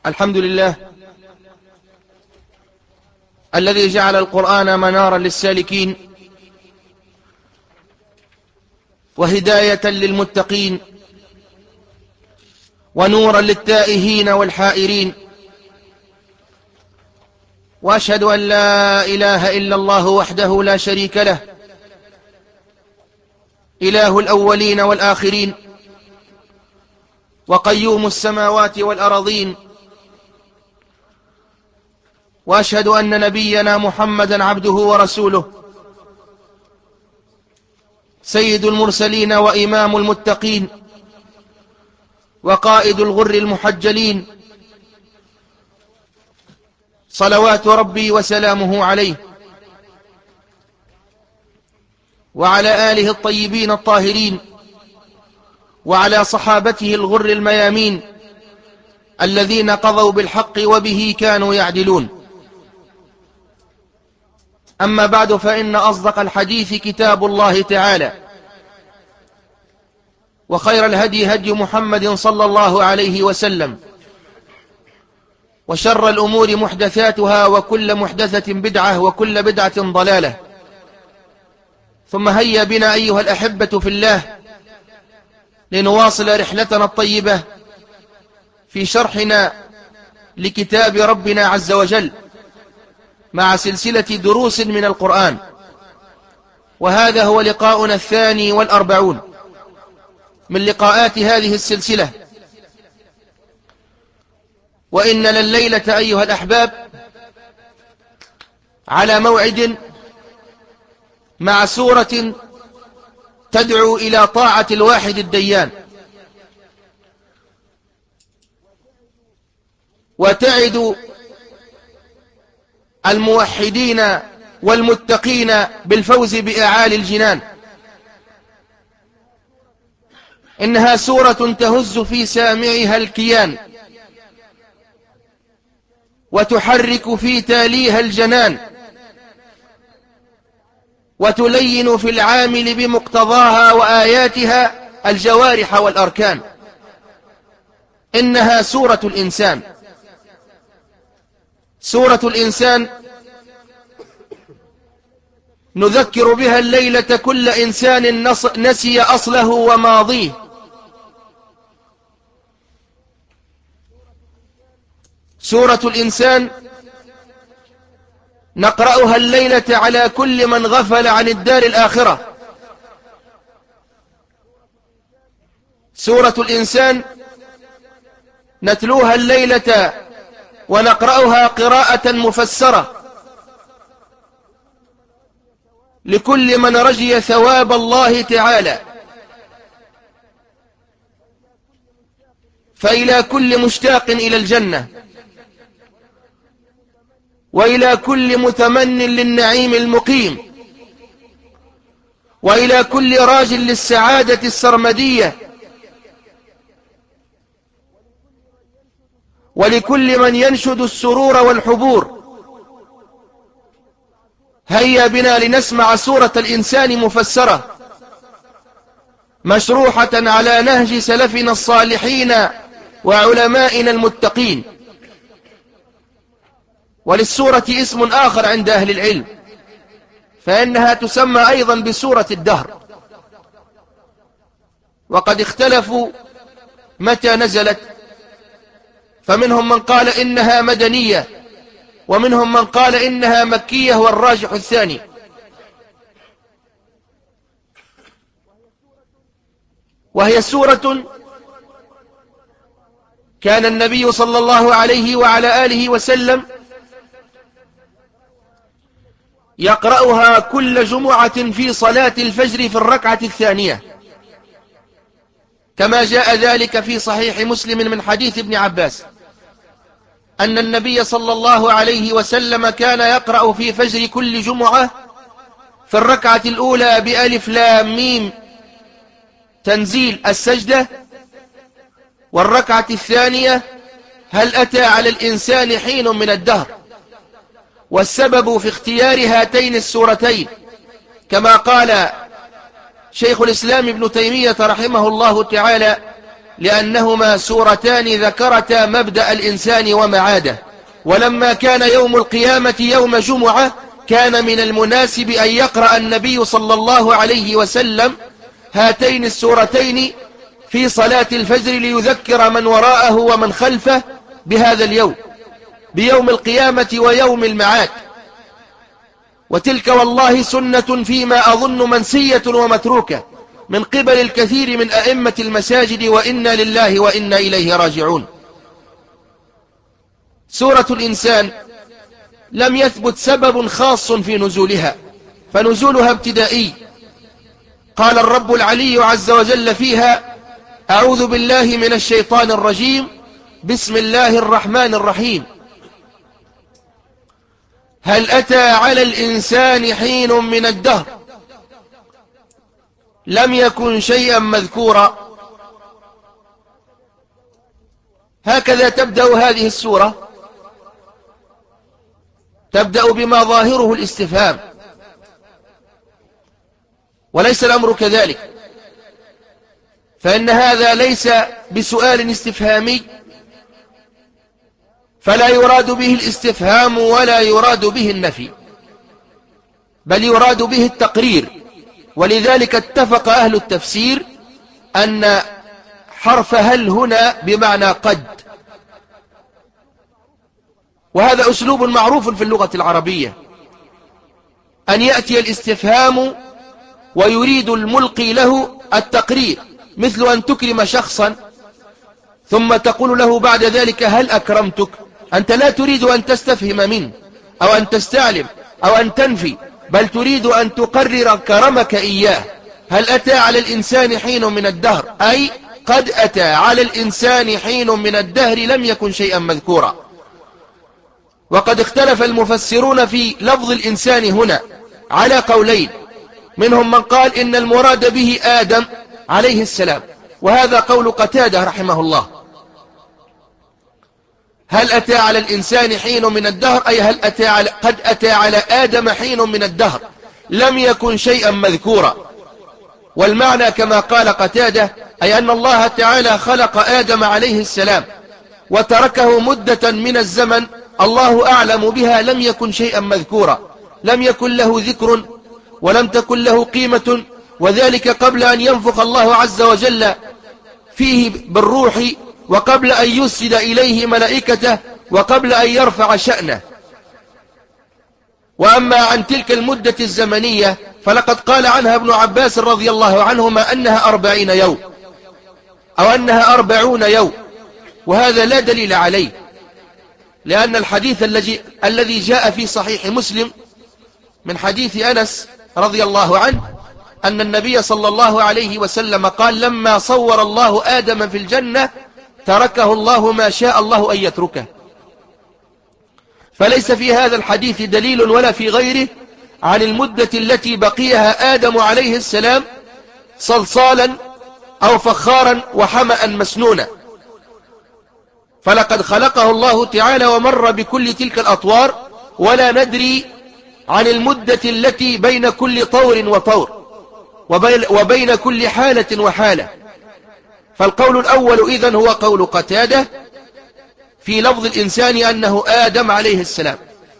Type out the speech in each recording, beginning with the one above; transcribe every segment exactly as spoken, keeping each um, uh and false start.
الحمد لله الذي جعل القرآن منارا للسالكين وهداية للمتقين ونورا للتائهين والحائرين، وأشهد أن لا إله إلا الله وحده لا شريك له، إله الأولين والآخرين وقيوم السماوات والأرضين. وأشهد أن نبينا محمدا عبده ورسوله، سيد المرسلين وإمام المتقين وقائد الغر المحجلين، صلوات ربي وسلامه عليه وعلى آله الطيبين الطاهرين وعلى صحابته الغر الميامين الذين قضوا بالحق وبه كانوا يعدلون. أما بعد، فإن أصدق الحديث كتاب الله تعالى، وخير الهدي هدي محمد صلى الله عليه وسلم، وشر الأمور محدثاتها، وكل محدثة بدعة، وكل بدعة ضلالة. ثم هيا بنا أيها الأحبة في الله لنواصل رحلتنا الطيبة في شرحنا لكتاب ربنا عز وجل مع سلسلة دروس من القرآن، وهذا هو لقاؤنا الثاني والأربعون من لقاءات هذه السلسلة. وإننا الليلة أيها الأحباب على موعد مع سورة تدعو إلى طاعة الواحد الديان، وتعد الموحدين والمتقين بالفوز بأعالي الجنان. إنها سورة تهز في سامعها الكيان، وتحرك في تاليها الجنان، وتلين في العامل بمقتضاها وآياتها الجوارح والأركان. إنها سورة الإنسان. سورة الإنسان نذكر بها الليلة كل إنسان نسي أصله وماضيه. سورة الإنسان نقرأها الليلة على كل من غفل عن الدار الآخرة. سورة الإنسان نتلوها الليلة ونقرأها قراءة مفسرة لكل من رجي ثواب الله تعالى. فإلى كل مشتاق إلى الجنة، وإلى كل متمن للنعيم المقيم، وإلى كل راج للسعادة السرمدية، ولكل من ينشد السرور والحبور. هيا بنا لنسمع سورة الإنسان مفسرة مشروحة على نهج سلفنا الصالحين وعلمائنا المتقين. وللسورة اسم آخر عند أهل العلم، فإنها تسمى أيضا بسورة الدهر، وقد اختلفوا متى نزلت، فمنهم من قال إنها مدنية، ومنهم من قال إنها مكية، والراجح الثاني. وهي سورة كان النبي صلى الله عليه وعلى آله وسلم يقرأها كل جمعة في صلاة الفجر في الركعة الثانية، كما جاء ذلك في صحيح مسلم من حديث ابن عباس أن النبي صلى الله عليه وسلم كان يقرأ في فجر كل جمعة في الركعة الأولى بألف لام ميم تنزيل السجدة، والركعة الثانية هل أتى على الإنسان حين من الدهر. والسبب في اختيار هاتين السورتين كما قال شيخ الإسلام ابن تيمية رحمه الله تعالى لأنهما سورتان ذكرتا مبدأ الإنسان ومعاده، ولما كان يوم القيامة يوم جمعة كان من المناسب أن يقرأ النبي صلى الله عليه وسلم هاتين السورتين في صلاة الفجر ليذكر من وراءه ومن خلفه بهذا اليوم، بيوم القيامة ويوم المعاد. وتلك والله سنة فيما أظن منسية ومتروكة من قبل الكثير من أئمة المساجد، وإنا لله وإنا إليه راجعون. سورة الإنسان لم يثبت سبب خاص في نزولها، فنزولها ابتدائي. قال الرب العلي عز وجل فيها: أعوذ بالله من الشيطان الرجيم، بسم الله الرحمن الرحيم. هل أتى على الإنسان حين من الدهر لم يكن شيئا مذكورا. هكذا تبدأ هذه السورة، تبدأ بما ظاهره الاستفهام، وليس الأمر كذلك، فإن هذا ليس بسؤال استفهامي، فلا يراد به الاستفهام ولا يراد به النفي، بل يراد به التقرير. ولذلك اتفق أهل التفسير أن حرف هل هنا بمعنى قد، وهذا أسلوب معروف في اللغة العربية، أن يأتي الاستفهام ويريد الملقي له التقرير، مثل أن تكرم شخصا ثم تقول له بعد ذلك هل أكرمتك. أنت لا تريد أن تستفهم منه أو أن تستعلم أو أن تنفي، بل تريد أن تقرر كرمك إياه. هل أتى على الإنسان حين من الدهر، أي قد أتى على الإنسان حين من الدهر لم يكن شيئا مذكورا. وقد اختلف المفسرون في لفظ الإنسان هنا على قولين، منهم من قال إن المراد به آدم عليه السلام، وهذا قول قتادة رحمه الله. هل أتى على الإنسان حين من الدهر، أي هل أتى على قد أتى على آدم حين من الدهر لم يكن شيئا مذكورا. والمعنى كما قال قتادة، أي أن الله تعالى خلق آدم عليه السلام وتركه مدة من الزمن الله أعلم بها لم يكن شيئا مذكورا، لم يكن له ذكر ولم تكن له قيمة، وذلك قبل أن ينفخ الله عز وجل فيه بالروح، وقبل أن يسجد إليه ملائكته، وقبل أن يرفع شأنه. وأما عن تلك المدة الزمنية فلقد قال عنها ابن عباس رضي الله عنهما أنها أربعين يوم أو أنها أربعون يوم، وهذا لا دليل عليه، لأن الحديث الذي جاء في صحيح مسلم من حديث أنس رضي الله عنه أن النبي صلى الله عليه وسلم قال: لما صور الله آدم في الجنة تركه الله ما شاء الله أن يتركه. فليس في هذا الحديث دليل ولا في غيره عن المدة التي بقيها آدم عليه السلام صلصالا أو فخارا وحمأ مسنونا، فلقد خلقه الله تعالى ومر بكل تلك الأطوار، ولا ندري عن المدة التي بين كل طور وطور وبين كل حالة وحالة. فالقول الأول إذن هو قول قتادة في لفظ الإنسان أنه آدم عليه السلام.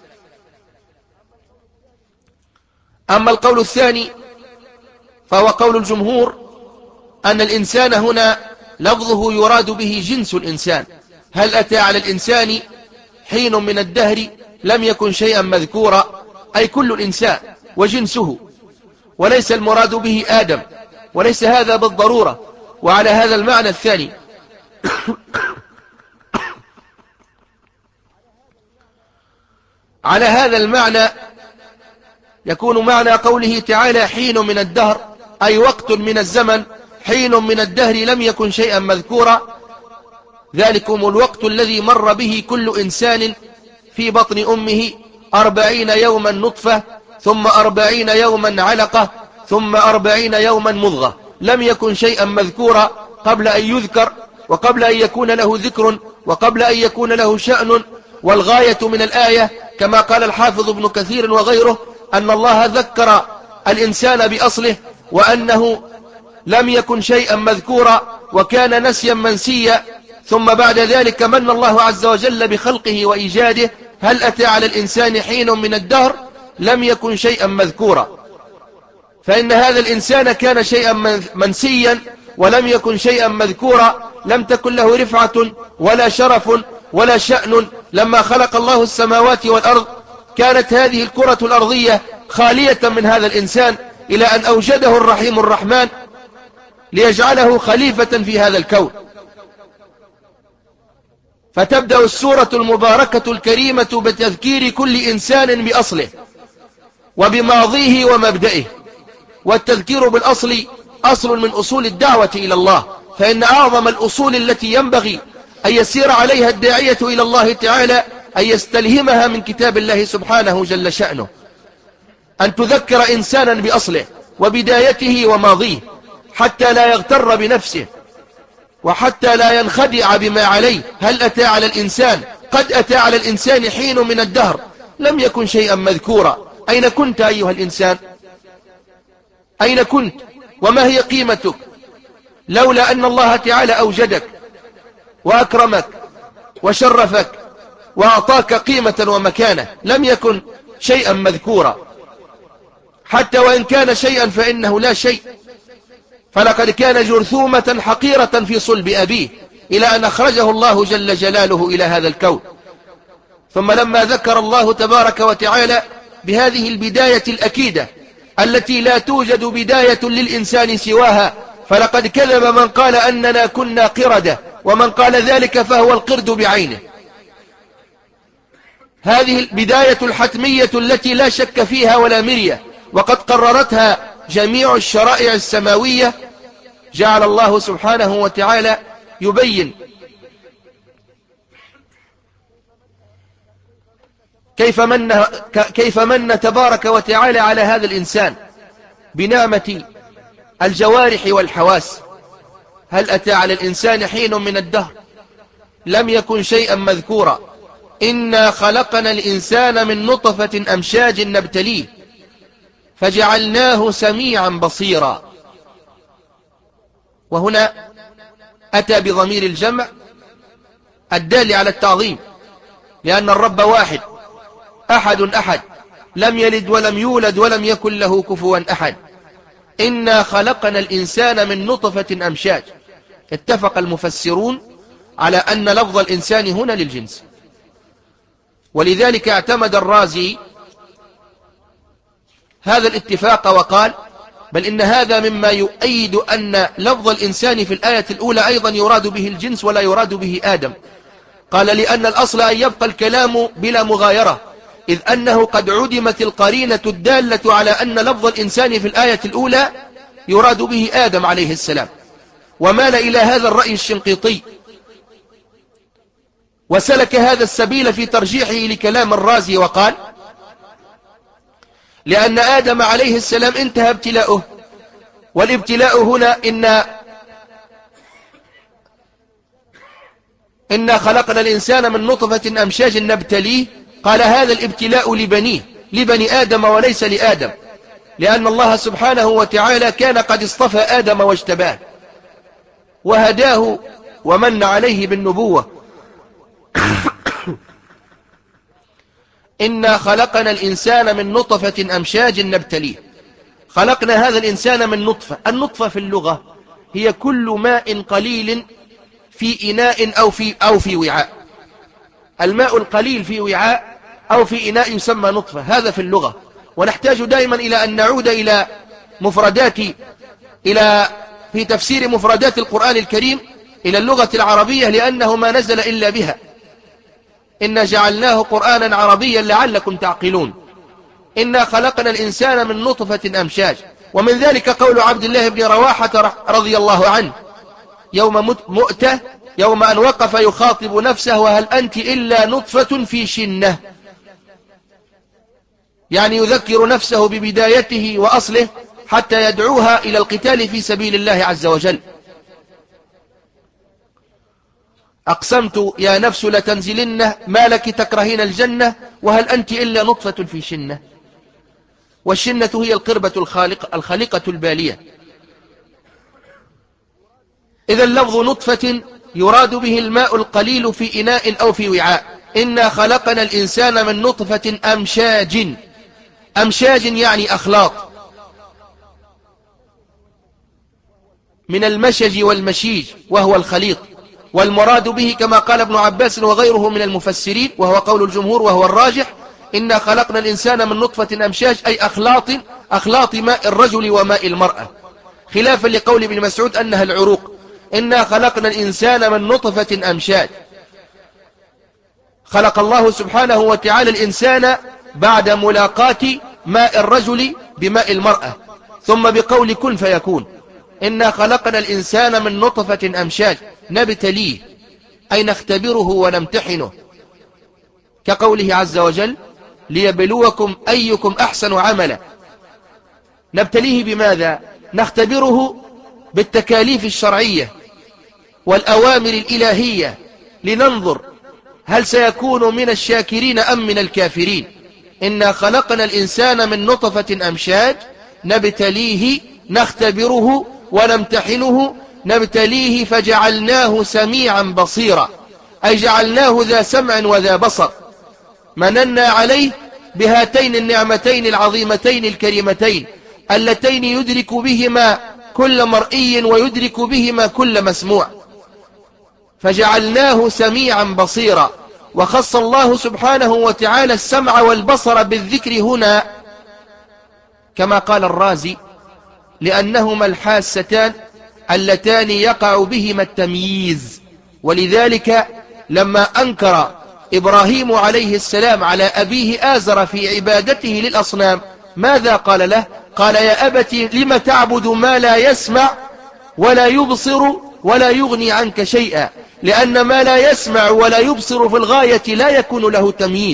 أما القول الثاني فهو قول الجمهور أن الإنسان هنا لفظه يراد به جنس الإنسان. هل أتى على الإنسان حين من الدهر لم يكن شيئا مذكورا، أي كل الإنسان وجنسه، وليس المراد به آدم، وليس هذا بالضرورة. وعلى هذا المعنى الثاني على هذا المعنى يكون معنى قوله تعالى حين من الدهر، أي وقت من الزمن، حين من الدهر لم يكن شيئا مذكورا، ذلكم الوقت الذي مر به كل إنسان في بطن أمه أربعين يوما نطفة، ثم أربعين يوما علقة، ثم أربعين يوما مضغة، لم يكن شيئا مذكورا قبل أن يذكر، وقبل أن يكون له ذكر، وقبل أن يكون له شأن. والغاية من الآية كما قال الحافظ ابن كثير وغيره أن الله ذكر الإنسان بأصله وأنه لم يكن شيئا مذكورا، وكان نسيا منسيا، ثم بعد ذلك من الله عز وجل بخلقه وإيجاده. هل أتى على الإنسان حين من الدهر لم يكن شيئا مذكورا، فإن هذا الإنسان كان شيئا منسيا ولم يكن شيئا مذكورا، لم تكن له رفعة ولا شرف ولا شأن. لما خلق الله السماوات والأرض كانت هذه الكرة الأرضية خالية من هذا الإنسان، إلى أن أوجده الرحيم الرحمن ليجعله خليفة في هذا الكون. فتبدأ السورة المباركة الكريمة بتذكير كل إنسان بأصله وبماضيه ومبدئه، والتذكير بالأصل أصل من أصول الدعوة إلى الله، فإن أعظم الأصول التي ينبغي أن يسير عليها الداعية إلى الله تعالى أن يستلهمها من كتاب الله سبحانه جل شأنه، أن تذكر إنسانا بأصله وبدايته وماضيه، حتى لا يغتر بنفسه وحتى لا ينخدع بما عليه. هل أتى على الإنسان قد أتى على الإنسان حين من الدهر لم يكن شيئا مذكورا. أين كنت أيها الإنسان؟ أين كنت وما هي قيمتك لولا أن الله تعالى أوجدك وأكرمك وشرفك وأعطاك قيمة ومكانة؟ لم يكن شيئا مذكورا، حتى وإن كان شيئا فإنه لا شيء. فلقد كان جرثومة حقيرة في صلب أبيه، إلى أن أخرجه الله جل جلاله إلى هذا الكون. ثم لما ذكر الله تبارك وتعالى بهذه البداية الأكيدة التي لا توجد بداية للإنسان سواها، فلقد كذب من قال أننا كنا قردة، ومن قال ذلك فهو القرد بعينه. هذه البداية الحتمية التي لا شك فيها ولا مرية، وقد قررتها جميع الشرائع السماوية، جعل الله سبحانه وتعالى يبين كيف من, كيف من تبارك وتعالى على هذا الإنسان بنعمة الجوارح والحواس. هل أتى على الإنسان حين من الدهر لم يكن شيئا مذكورا. إنا خلقنا الإنسان من نطفة أمشاج نبتليه فجعلناه سميعا بصيرا. وهنا أتى بضمير الجمع الدال على التعظيم، لأن الرب واحد أحد أحد، لم يلد ولم يولد ولم يكن له كفوا أحد. إنا خلقنا الإنسان من نطفة أمشاج. اتفق المفسرون على أن لفظ الإنسان هنا للجنس، ولذلك اعتمد الرازي هذا الاتفاق وقال بل إن هذا مما يؤيد أن لفظ الإنسان في الآية الأولى أيضا يراد به الجنس ولا يراد به آدم. قال لأن الأصل أن يبقى الكلام بلا مغايرة، إذ أنه قد عدمت القرينة الدالة على أن لفظ الإنسان في الآية الأولى يراد به آدم عليه السلام. ومال إلى هذا الرأي الشنقيطي، وسلك هذا السبيل في ترجيحه لكلام الرازي، وقال لأن آدم عليه السلام انتهى ابتلاؤه، والابتلاء هنا إن إنا خلقنا الإنسان من نطفة أمشاج نبتليه. قال هذا الابتلاء لبنيه، لبني آدم وليس لآدم، لأن الله سبحانه وتعالى كان قد اصطفى آدم واجتباه وهداه ومن عليه بالنبوة. إنا خلقنا الإنسان من نطفة أمشاج نبتليه. خلقنا هذا الإنسان من نطفة. النطفة في اللغة هي كل ماء قليل في إناء أو في, أو في وعاء. الماء القليل في وعاء أو في إناء يسمى نطفة، هذا في اللغة. ونحتاج دائما إلى أن نعود إلى مفردات إلى في تفسير مفردات القرآن الكريم إلى اللغة العربية، لأنه ما نزل إلا بها. إنا جعلناه قرآنا عربيا لعلكم تعقلون. إنا خلقنا الإنسان من نطفة أمشاج. ومن ذلك قول عبد الله بن رواحة رضي الله عنه يوم مؤتة، يوم أن وقف يخاطب نفسه وهل أنت إلا نطفة في شنة، يعني يذكر نفسه ببدايته وأصله حتى يدعوها إلى القتال في سبيل الله عز وجل. أقسمت يا نفس لتنزلن ما لك تكرهين الجنة وهل أنت إلا نطفة في شنة. والشنة هي القربة الخالقة, الخالقة البالية. إذا اللفظ نطفة يراد به الماء القليل في إناء أو في وعاء. إنا خلقنا الإنسان من نطفة أمشاج. أمشاج يعني أخلاط، من المشج والمشيج وهو الخليط، والمراد به كما قال ابن عباس وغيره من المفسرين وهو قول الجمهور وهو الراجح: إنا خلقنا الإنسان من نطفة أمشاج، أي أخلاط أخلاط ماء الرجل وماء المرأة، خلافا لقول ابن مسعود أنها العروق. إنا خلقنا الإنسان من نطفة أمشاج. خلق الله سبحانه وتعالى الإنسان بعد ملاقاة ماء الرجل بماء المرأة، ثم بقول كن فيكون. إنا خلقنا الإنسان من نطفة أمشاج نبتليه، أي نختبره ونمتحنه، كقوله عز وجل: ليبلوكم أيكم أحسن عملا. نبتليه بماذا؟ نختبره بالتكاليف الشرعية والأوامر الإلهية، لننظر هل سيكون من الشاكرين أم من الكافرين. إنا خلقنا الإنسان من نطفة أمشاج نبتليه، نختبره ونمتحنه. نبتليه فجعلناه سميعا بصيرا، أي جعلناه ذا سمع وذا بصر، مننا عليه بهاتين النعمتين العظيمتين الكريمتين، اللتين يدرك بهما كل مرئي ويدرك بهما كل مسموع. فجعلناه سميعا بصيرا. وخص الله سبحانه وتعالى السمع والبصر بالذكر هنا كما قال الرازي: لأنهما الحاستان اللتان يقع بهما التمييز. ولذلك لما أنكر إبراهيم عليه السلام على أبيه آزر في عبادته للأصنام، ماذا قال له؟ قال: يا أبت لم تعبد ما لا يسمع ولا يبصر ولا يغني عنك شيئا، لأن ما لا يسمع ولا يبصر في الغاية لا يكون له تمييز.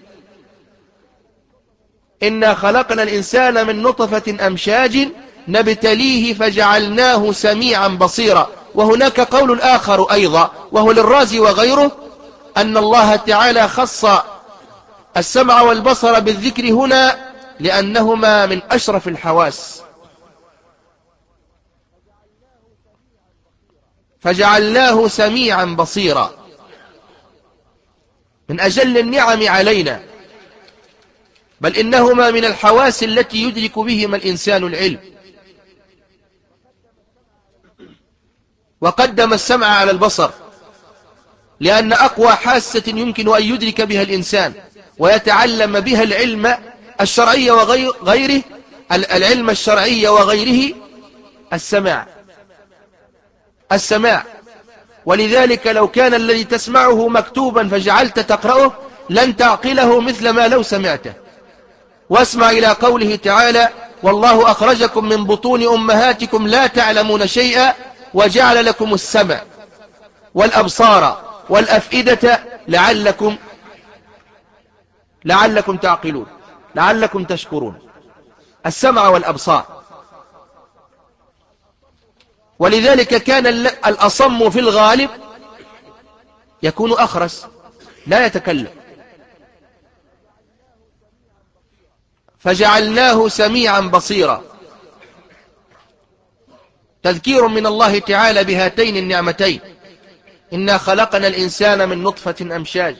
إنا خلقنا الإنسان من نطفة أمشاج نبتليه فجعلناه سميعا بصيرا. وهناك قول آخر أيضا وهو للرازي وغيره، أن الله تعالى خص السمع والبصر بالذكر هنا لأنهما من أشرف الحواس. فجعلناه سميعا بصيرا، من أجل النعم علينا، بل إنهما من الحواس التي يدرك بهما الإنسان العلم. وقدم السمع على البصر لأن أقوى حاسة يمكن أن يدرك بها الإنسان ويتعلم بها العلم الشرعي وغيره، العلم الشرعي وغيره، السماع السماع ولذلك لو كان الذي تسمعه مكتوبا فجعلت تقرأه لن تعقله مثل ما لو سمعته. واسمع إلى قوله تعالى: والله أخرجكم من بطون أمهاتكم لا تعلمون شيئا وجعل لكم السمع والأبصار والأفئدة لعلكم لعلكم تعقلون، لعلكم تشكرون. السمع والأبصار. ولذلك كان الأصم في الغالب يكون أخرس لا يتكلم. فجعلناه سميعا بصيرا، تذكير من الله تعالى بهاتين النعمتين: إنا خلقنا الإنسان من نطفة أمشاج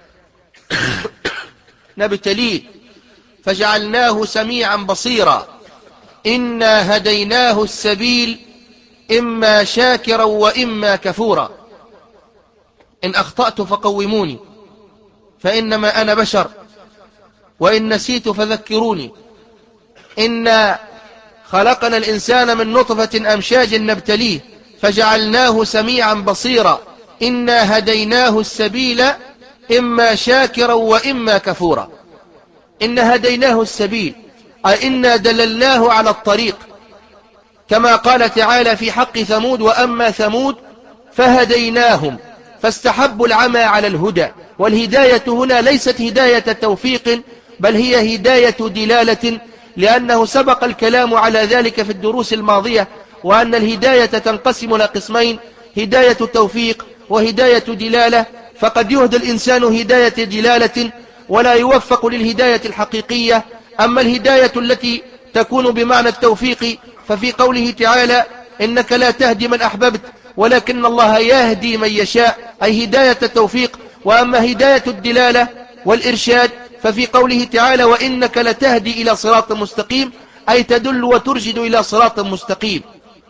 نبتليه فجعلناه سميعا بصيرا. إنا هديناه السبيل إما شاكرا وإما كفورا. إن أخطأت فقوموني فإنما أنا بشر، وإن نسيت فذكروني. إنا خلقنا الإنسان من نطفة أمشاج نبتليه فجعلناه سميعا بصيرا. إنا هديناه السبيل إما شاكرا وإما كفورا. إن هديناه السبيل أي إنا دللناه على الطريق، كما قال تعالى في حق ثمود: وأما ثمود فهديناهم فاستحبوا العمى على الهدى. والهداية هنا ليست هداية توفيق، بل هي هداية دلالة، لأنه سبق الكلام على ذلك في الدروس الماضية، وأن الهداية تنقسم إلى قسمين: هداية توفيق وهداية دلالة. فقد يهدى الإنسان هداية دلالة ولا يوفق للهداية الحقيقية. أما الهداية التي تكون بمعنى التوفيق ففي قوله تعالى: إنك لا تهدي من أحببت، ولكن الله يهدي من يشاء، أي هداية التوفيق. وأما هداية الدلالة والإرشاد ففي قوله تعالى وإنك لتهدي إلى صراط مستقيم، أي تدل وترشد إلى صراط مستقيم.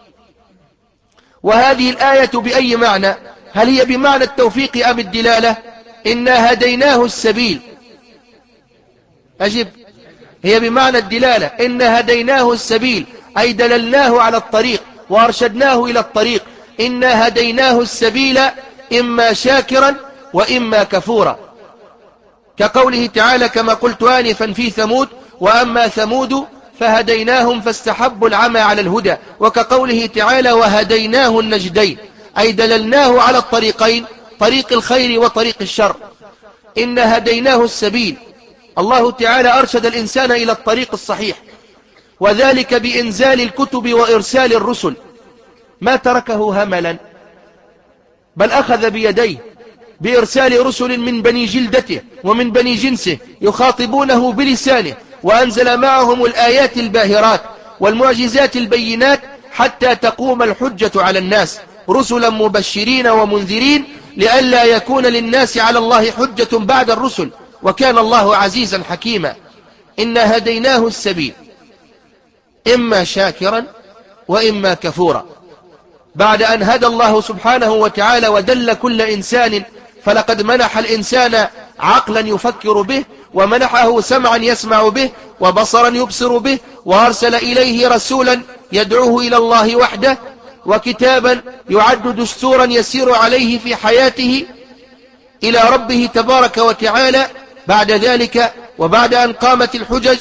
وهذه الآية بأي معنى؟ هل هي بمعنى التوفيق أم الدلالة؟ إنا هديناه السبيل، أجب، هي بمعنى الدلالة. إنا هديناه السبيل أي دللناه على الطريق وأرشدناه إلى الطريق. إنا هديناه السبيل إما شاكرا وإما كفورا، كقوله تعالى كما قلت آنفا في ثمود وأما ثمود فهديناهم فاستحبوا العمى على الهدى، وكقوله تعالى وهديناه النجدين أي دللناه على الطريقين، طريق الخير وطريق الشر. إن هديناه السبيل، الله تعالى أرشد الإنسان إلى الطريق الصحيح، وذلك بإنزال الكتب وإرسال الرسل، ما تركه هملا بل أخذ بيديه بإرسال رسل من بني جلدته ومن بني جنسه يخاطبونه بلسانه، وأنزل معهم الآيات الباهرات والمعجزات البينات حتى تقوم الحجة على الناس، رسلا مبشرين ومنذرين لئلا يكون للناس على الله حجة بعد الرسل، وكان الله عزيزا حكيما. إنا هديناه السبيل إما شاكرا وإما كفورا. بعد أن هدى الله سبحانه وتعالى ودل كل إنسان، فلقد منح الإنسان عقلا يفكر به، ومنحه سمعا يسمع به، وبصرا يبصر به، وأرسل إليه رسولا يدعوه إلى الله وحده، وكتابا يعد دستورا يسير عليه في حياته إلى ربه تبارك وتعالى. بعد ذلك وبعد أن قامت الحجج،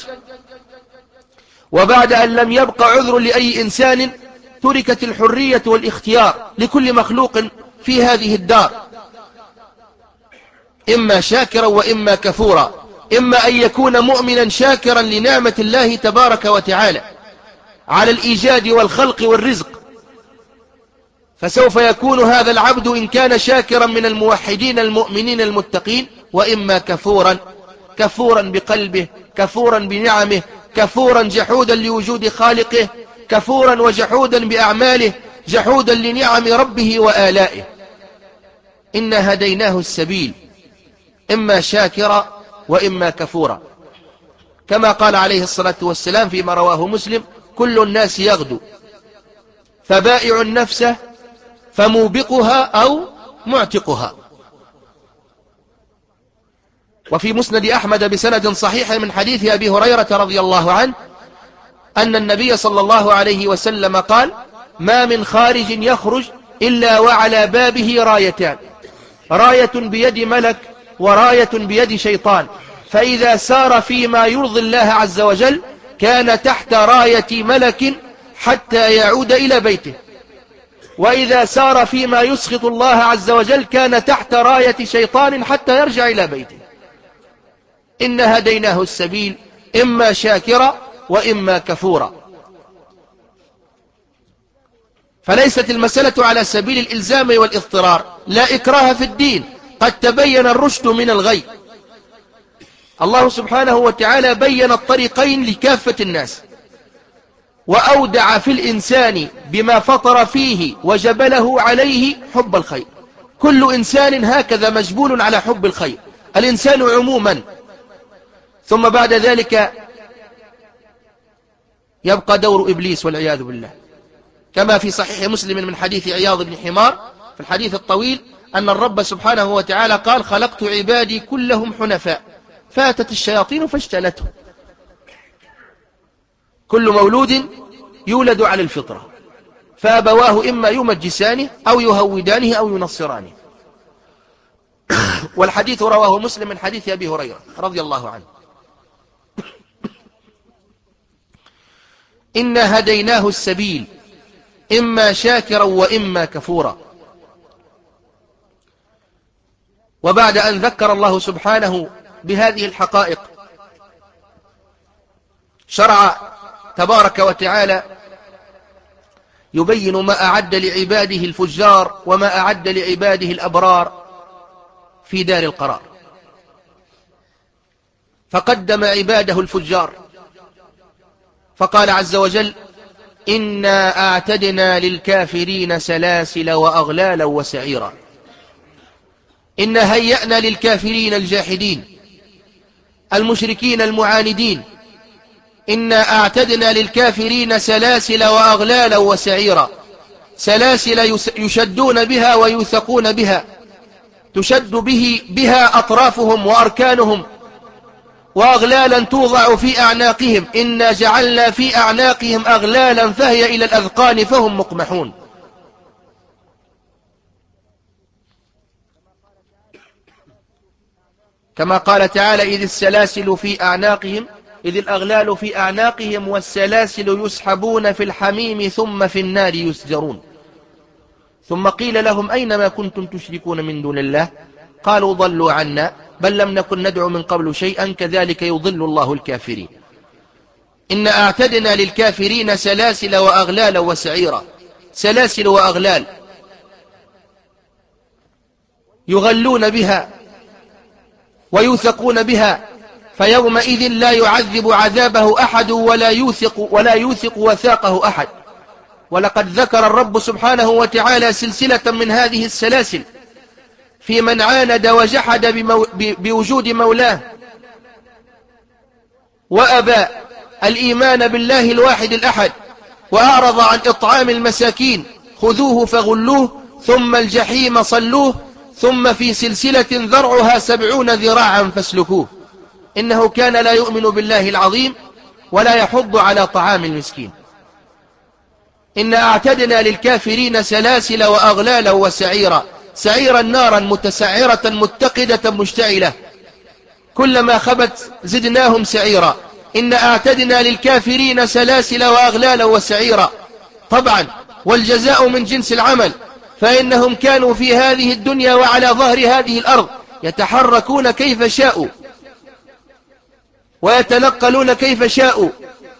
وبعد أن لم يبق عذر لأي إنسان، تركت الحرية والاختيار لكل مخلوق في هذه الدار، إما شاكرا وإما كفورا. إما أن يكون مؤمنا شاكرا لنعمة الله تبارك وتعالى على الإيجاد والخلق والرزق، فسوف يكون هذا العبد إن كان شاكرا من الموحدين المؤمنين المتقين، وإما كفورا، كفورا بقلبه، كفورا بنعمه، كفورا جحودا لوجود خالقه، كفورا وجحودا بأعماله، جحودا لنعم ربه وآلائه. إنا هديناه السبيل إما شاكرا وإما كفورا، كما قال عليه الصلاة والسلام فيما رواه مسلم كل الناس يغدو فبائع نفسه فموبقها أو معتقها. وفي مسند أحمد بسند صحيح من حديث أبي هريرة رضي الله عنه أن النبي صلى الله عليه وسلم قال ما من خارج يخرج إلا وعلى بابه رايتان، راية بيد ملك وراية بيد شيطان، فإذا سار فيما يرضي الله عز وجل كان تحت راية ملك حتى يعود إلى بيته، وإذا سار فيما يسخط الله عز وجل كان تحت راية شيطان حتى يرجع إلى بيته. إن هديناه السبيل إما شاكرا وإما كفورا. فليست المسألة على سبيل الإلزام والاضطرار، لا إكراه في الدين، قد تبين الرشد من الغي. الله سبحانه وتعالى بين الطريقين لكافة الناس، وأودع في الإنسان بما فطر فيه وجبله عليه حب الخير. كل إنسان هكذا مجبول على حب الخير، الإنسان عموما. ثم بعد ذلك يبقى دور إبليس والعياذ بالله، كما في صحيح مسلم من حديث عياض بن حمار في الحديث الطويل أن الرب سبحانه وتعالى قال خلقت عبادي كلهم حنفاء فاتت الشياطين فاجتالتهم. كل مولود يولد على الفطرة، فأبواه إما يمجسانه أو يهودانه أو ينصرانه. والحديث رواه مسلم من حديث أبي هريرة رضي الله عنه. إنا هديناه السبيل إما شاكرا وإما كفورا. وبعد أن ذكر الله سبحانه بهذه الحقائق شرع تبارك وتعالى يبين ما أعد لعباده الفجار وما أعد لعباده الأبرار في دار القرار، فقدم عباده الفجار فقال عز وجل إنا أعتدنا للكافرين سلاسل وأغلالا وسعيرا. إنا هيأنا للكافرين الجاحدين المشركين المعاندين، إنا أعتدنا للكافرين سلاسل وأغلالا وسعيرا. سلاسل يشدون بها ويوثقون بها، تشد به بها أطرافهم وأركانهم، وأغلالا توضع في أعناقهم. إنا جعلنا في أعناقهم أغلالا فهي إلى الأذقان فهم مقمحون. كما قال تعالى: إذ السلاسل في أعناقهم، إذ الأغلال في أعناقهم والسلاسل يسحبون في الحميم ثم في النار يسجرون. ثم قيل لهم: أين ما كنتم تشركون من دون الله؟ قالوا: ضلوا عنا بل لم نكن ندعو من قبل شيئا كذلك يضل الله الكافرين. إنا أعتدنا للكافرين سلاسل وأغلالا وسعيرا. سلاسل وأغلال يغلون بها ويوثقون بها، فيومئذ لا يعذب عذابه أحد ولا يوثق, ولا يوثق وثاقه أحد. ولقد ذكر الرب سبحانه وتعالى سلسلة من هذه السلاسل في من عاند وجحد بمو بوجود مولاه وأبى الإيمان بالله الواحد الأحد، وأعرض عن إطعام المساكين. خذوه فغلوه ثم الجحيم صلوه ثم في سلسلة ذرعها سبعون ذراعا فاسلكوه. إنه كان لا يؤمن بالله العظيم ولا يحض على طعام المسكين. إنا أعتدنا للكافرين سلاسل وأغلالا وسعيرا. سعيرا نارا متسعرة متقدة مشتعلة، كلما خبت زدناهم سعيرا. إنا أعتدنا للكافرين سلاسل وأغلالا وسعيرا. طبعا والجزاء من جنس العمل، فإنهم كانوا في هذه الدنيا وعلى ظهر هذه الأرض يتحركون كيف شاءوا ويتنقلون كيف شاءوا،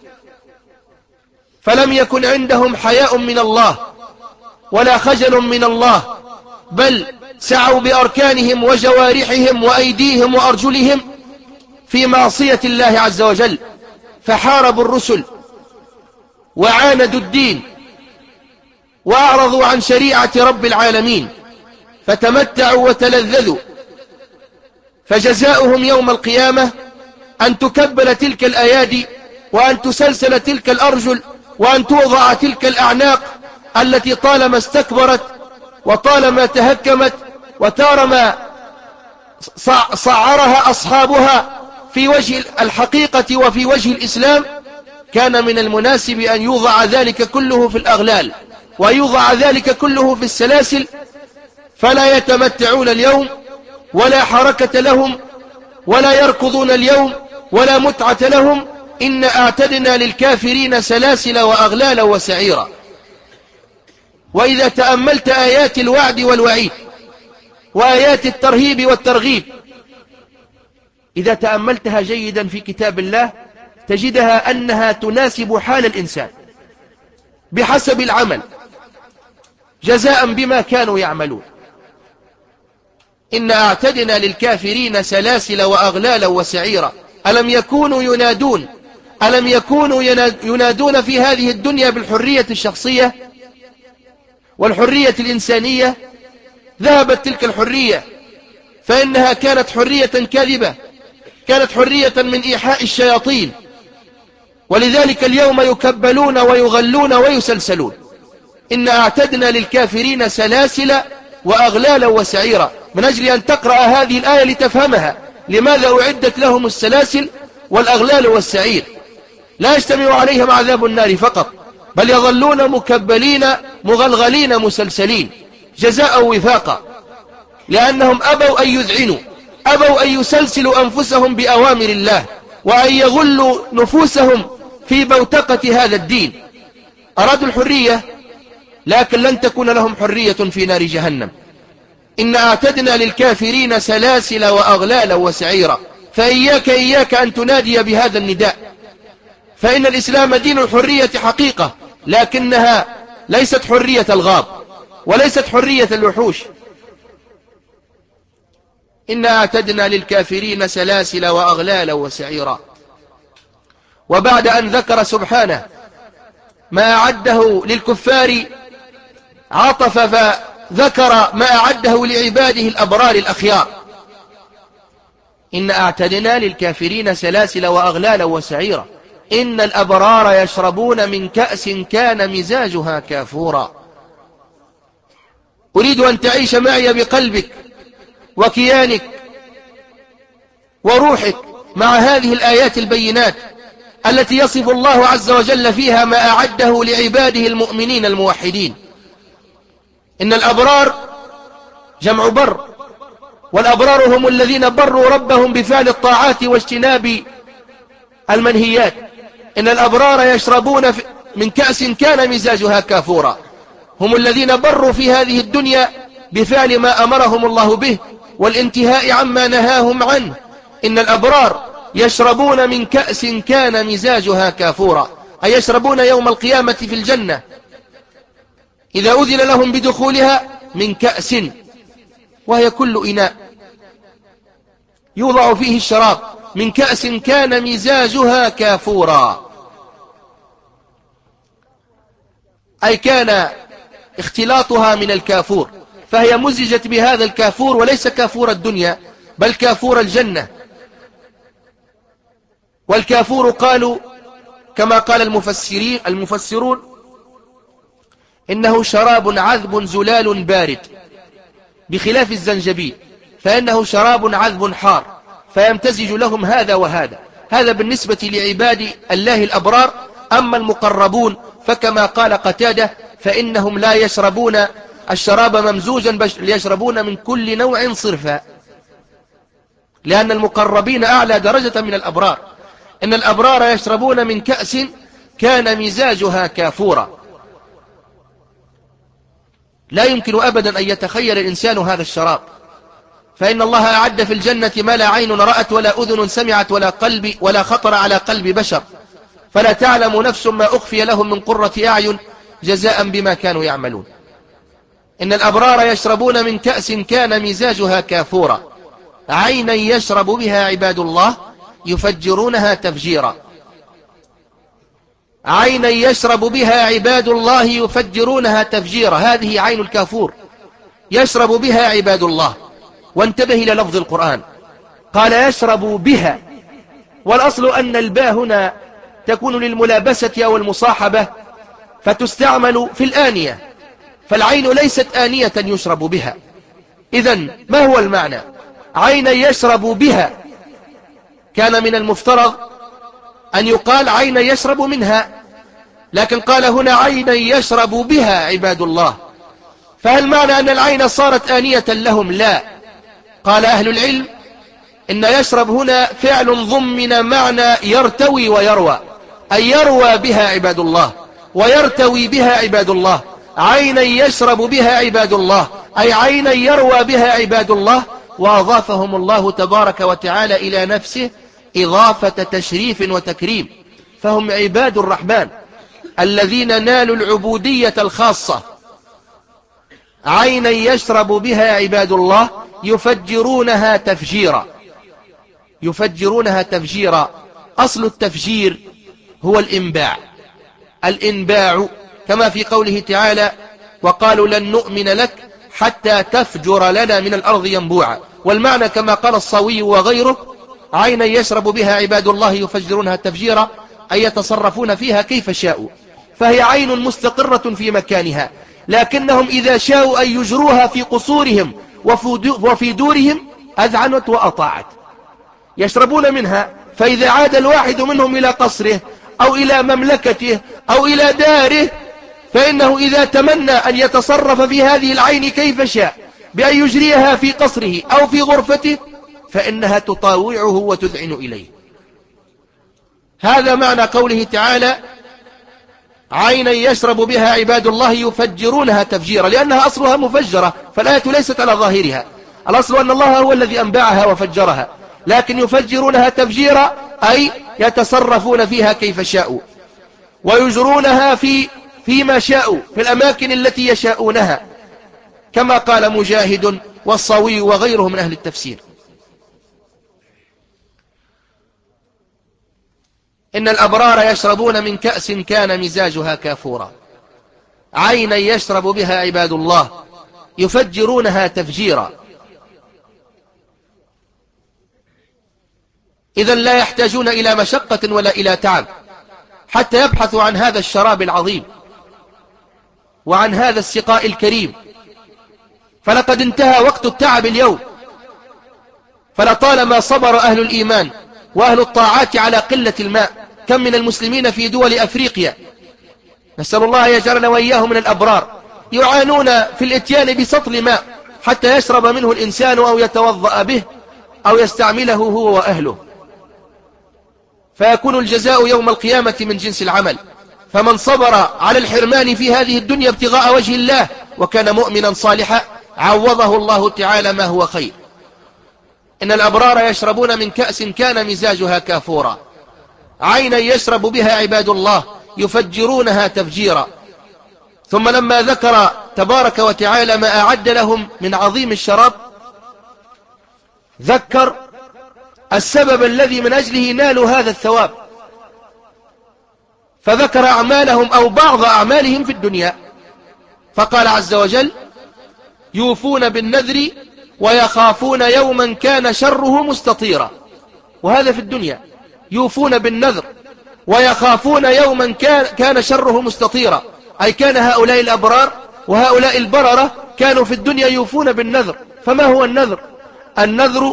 فلم يكن عندهم حياء من الله ولا خجل من الله، بل سعوا بأركانهم وجوارحهم وأيديهم وأرجلهم في معصية الله عز وجل، فحاربوا الرسل وعاندوا الدين وأعرضوا عن شريعة رب العالمين، فتمتعوا وتلذذوا. فجزاؤهم يوم القيامة أن تكبل تلك الأيادي وأن تسلسل تلك الأرجل وأن توضع تلك الأعناق التي طالما استكبرت وطالما تهكمت وتارما صعرها أصحابها في وجه الحقيقة وفي وجه الإسلام. كان من المناسب أن يوضع ذلك كله في الأغلال ويوضع ذلك كله في السلاسل، فلا يتمتعون اليوم ولا حركة لهم ولا يركضون اليوم ولا متعة لهم. إن أعتدنا للكافرين سلاسل وأغلالا وسعيرا. وإذا تأملت آيات الوعد والوعيد وآيات الترهيب والترغيب، إذا تأملتها جيدا في كتاب الله تجدها أنها تناسب حال الإنسان بحسب العمل جزاء بما كانوا يعملون. إن أعتدنا للكافرين سلاسل وأغلالا وسعيرا. ألم يكونوا ينادون ألم يكونوا ينادون في هذه الدنيا بالحرية الشخصية والحرية الإنسانية؟ ذهبت تلك الحرية، فإنها كانت حرية كاذبة، كانت حرية من إيحاء الشياطين، ولذلك اليوم يكبلون ويغلون ويسلسلون. إن أعتدنا للكافرين سلاسل وأغلالا وسعيرا، من أجل أن تقرأ هذه الآية لتفهمها، لماذا أعدت لهم السلاسل والأغلال والسعير. لا يجتمع عليهم عذاب النار فقط، بل يظلون مكبلين مغلغلين مسلسلين جزاء وفاقا، لأنهم أبوا أن يذعنوا، أبوا أن يسلسلوا أنفسهم بأوامر الله وأن يغلوا نفوسهم في بوتقة هذا الدين. أرادوا الحرية لكن لن تكون لهم حرية في نار جهنم. إن أعتدنا للكافرين سلاسل وأغلالا وسعيرا. فإياك إياك أن تنادي بهذا النداء، فإن الإسلام دين الحرية حقيقة، لكنها ليست حرية الغاب وليست حرية الوحوش. إن أعتدنا للكافرين سلاسل وأغلالا وسعيرا. وبعد أن ذكر سبحانه ما أعده للكفار، عطف فذكر ما أعده لعباده الأبرار الأخيار. إن أعتدنا للكافرين سلاسل وأغلالا وسعيرا إن الأبرار يشربون من كأس كان مزاجها كافورا. أريد أن تعيش معي بقلبك وكيانك وروحك مع هذه الآيات البينات التي يصف الله عز وجل فيها ما أعده لعباده المؤمنين الموحدين. إن الأبرار جمع بر، والأبرار هم الذين بروا ربهم بفعل الطاعات واجتناب المنهيات. إن الأبرار يشربون من كأس كان مزاجها كافورا، هم الذين بروا في هذه الدنيا بفعل ما أمرهم الله به والانتهاء عما نهاهم عنه. إن الأبرار يشربون من كأس كان مزاجها كافورا، أي يشربون يوم القيامة في الجنة إذا أذن لهم بدخولها من كأس، وهي كل إناء يوضع فيه الشراب، من كأس كان مزاجها كافورا، أي كان اختلاطها من الكافور، فهي مزجت بهذا الكافور، وليس كافور الدنيا بل كافور الجنة. والكافور قالوا كما قال المفسرين المفسرون إنه شراب عذب زلال بارد، بخلاف الزنجبيل فإنه شراب عذب حار، فيمتزج لهم هذا وهذا. هذا بالنسبة لعباد الله الأبرار. أما المقربون فكما قال قتادة فإنهم لا يشربون الشراب ممزوجا بل يشربون من كل نوع صرفا، لأن المقربين أعلى درجة من الأبرار. إن الأبرار يشربون من كأس كان مزاجها كافورا. لا يمكن أبدا أن يتخيل الإنسان هذا الشراب، فإن الله أعد في الجنة ما لا عين رأت ولا أذن سمعت ولا قلب ولا خطر على قلب بشر، فلا تعلم نفس ما أخفي لهم من قرة أعين جزاء بما كانوا يعملون. إن الأبرار يشربون من كأس كان مزاجها كافورا، عينا يشرب بها عباد الله يفجرونها تفجيرا. عينا يشرب بها عباد الله يفجرونها تفجيرا، هذه عين الكافور يشرب بها عباد الله. وانتبه إلى لفظ القرآن، قال يشرب بها، والأصل أن الباء هنا تكون للملابسة أو المصاحبة فتستعمل في الآنية، فالعين ليست آنية يشرب بها. إذن ما هو المعنى؟ عينا يشرب بها، كان من المفترض أن يقال عينا يشرب منها، لكن قال هنا عينا يشرب بها عباد الله. فهل معنى أن العين صارت آنية لهم؟ لا. قال أهل العلم إن يشرب هنا فعل ضمن معنى يرتوي ويروى، أي يروى بها عباد الله ويرتوي بها عباد الله. عينا يشرب بها عباد الله أي عينا يروى بها عباد الله، وأضافهم الله تبارك وتعالى إلى نفسه إضافة تشريف وتكريم، فهم عباد الرحمن الذين نالوا العبودية الخاصة. عينا يشرب بها عباد الله يفجرونها تفجيرا، يفجرونها تفجيرا. أصل التفجير هو الإنباع، الإنباع كما في قوله تعالى وقالوا لن نؤمن لك حتى تفجر لنا من الأرض ينبوعا. والمعنى كما قال الصاوي وغيره عينا يشرب بها عباد الله يفجرونها تفجيرا، أي يتصرفون فيها كيف شاءوا، فهي عين مستقرة في مكانها، لكنهم إذا شاءوا أن يجروها في قصورهم وفي دورهم أذعنت وأطاعت، يشربون منها. فإذا عاد الواحد منهم إلى قصره أو إلى مملكته أو إلى داره، فإنه إذا تمنى أن يتصرف في هذه العين كيف شاء بأن يجريها في قصره أو في غرفته، فإنها تطاوعه وتذعن إليه. هذا معنى قوله تعالى عينا يشرب بها عباد الله يفجرونها تفجيرا، لأنها أصلها مفجرة، فالآية ليست على ظاهرها. الأصل أن الله هو الذي أنبعها وفجرها، لكن يفجرونها تفجيرا أي يتصرفون فيها كيف شاءوا ويجرونها في فيما شاءوا في الأماكن التي يشاءونها، كما قال مجاهد والصاوي وغيره من أهل التفسير. إن الأبرار يشربون من كأس كان مزاجها كافورا عينا يشرب بها عباد الله يفجرونها تفجيرا. إذن لا يحتاجون إلى مشقة ولا إلى تعب حتى يبحثوا عن هذا الشراب العظيم وعن هذا السقاء الكريم، فلقد انتهى وقت التعب اليوم. فلطالما صبر أهل الإيمان وأهل الطاعات على قلة الماء. كم من المسلمين في دول أفريقيا، نسأل الله يجعلنا وإياهم من الأبرار، يعانون في الاتيان بسطل ماء حتى يشرب منه الإنسان أو يتوضأ به أو يستعمله هو وأهله، فيكون الجزاء يوم القيامة من جنس العمل. فمن صبر على الحرمان في هذه الدنيا ابتغاء وجه الله وكان مؤمنا صالحا عوضه الله تعالى ما هو خير. إن الأبرار يشربون من كأس كان مزاجها كافورا عينا يشرب بها عباد الله يفجرونها تفجيرا. ثم لما ذكر تبارك وتعالى ما أعد لهم من عظيم الشراب ذكر السبب الذي من أجله نالوا هذا الثواب، فذكر أعمالهم أو بعض أعمالهم في الدنيا، فقال عز وجل: يوفون بالنذر ويخافون يوما كان شره مستطيرا. وهذا في الدنيا، يوفون بالنذر ويخافون يوما كان شره مستطيرا، أي كان هؤلاء الأبرار وهؤلاء البررة كانوا في الدنيا يوفون بالنذر. فما هو النذر؟ النذر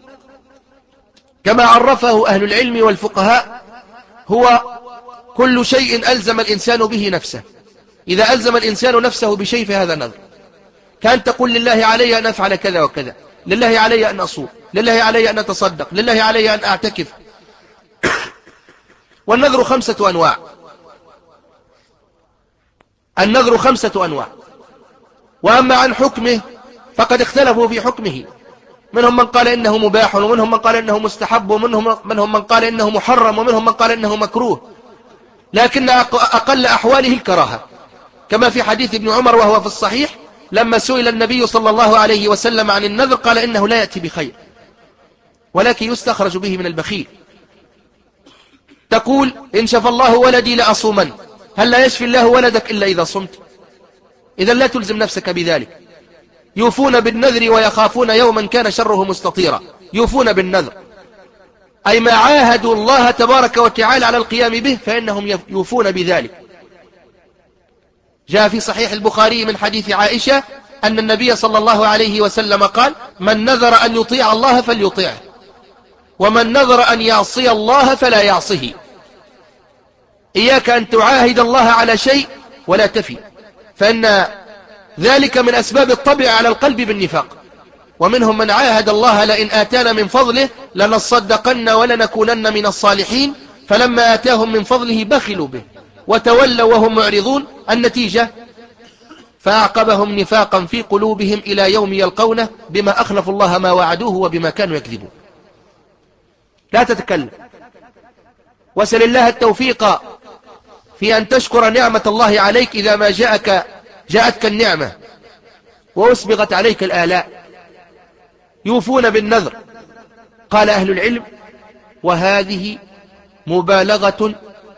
كما عرفه أهل العلم والفقهاء هو كل شيء ألزم الإنسان به نفسه. إذا ألزم الإنسان نفسه بشيء فهذا نذر، كان تقول: لله علي أن أفعل كذا وكذا، لله علي أن أصوم، لله علي أن أتصدق، لله علي أن أعتكف. والنذر خمسة أنواع. النذر خمسة أنواع. وأما عن حكمه فقد اختلفوا في حكمه، منهم من قال إنه مباح، ومنهم من قال إنه مستحب، ومنهم منهم من قال إنه محرم، ومنهم من قال إنه مكروه، لكن أقل أحواله الكراهة، كما في حديث ابن عمر وهو في الصحيح لما سئل النبي صلى الله عليه وسلم عن النذر قال إنه لا يأتي بخير ولكن يستخرج به من البخيل. تقول: إن شفى الله ولدي لأصومن. هل لا يشفي الله ولدك إلا إذا صمت؟ إذا لا تلزم نفسك بذلك. يوفون بالنذر ويخافون يوما كان شره مستطيرا. يوفون بالنذر أي ما عاهدوا الله تبارك وتعالى على القيام به فإنهم يوفون بذلك. جاء في صحيح البخاري من حديث عائشة أن النبي صلى الله عليه وسلم قال: من نذر أن يطيع الله فليطيعه، ومن نذر أن يعصي الله فلا يعصه. إياك أن تعاهد الله على شيء ولا تفي، فإن ذلك من أسباب الطبع على القلب بالنفاق. ومنهم من عاهد الله: لئن آتانا من فضله لنصدقن ولنكونن من الصالحين، فلما آتاهم من فضله بخلوا به وتولوا وهم معرضون. النتيجة: فأعقبهم نفاقا في قلوبهم إلى يوم يلقونه بما أخلفوا الله ما وعدوه وبما كانوا يكذبون. لا تتكلم، وسل الله التوفيق في أن تشكر نعمة الله عليك إذا ما جاءك جاءتك النعمة وأسبغت عليك الآلاء. يوفون بالنذر. قال أهل العلم: وهذه مبالغة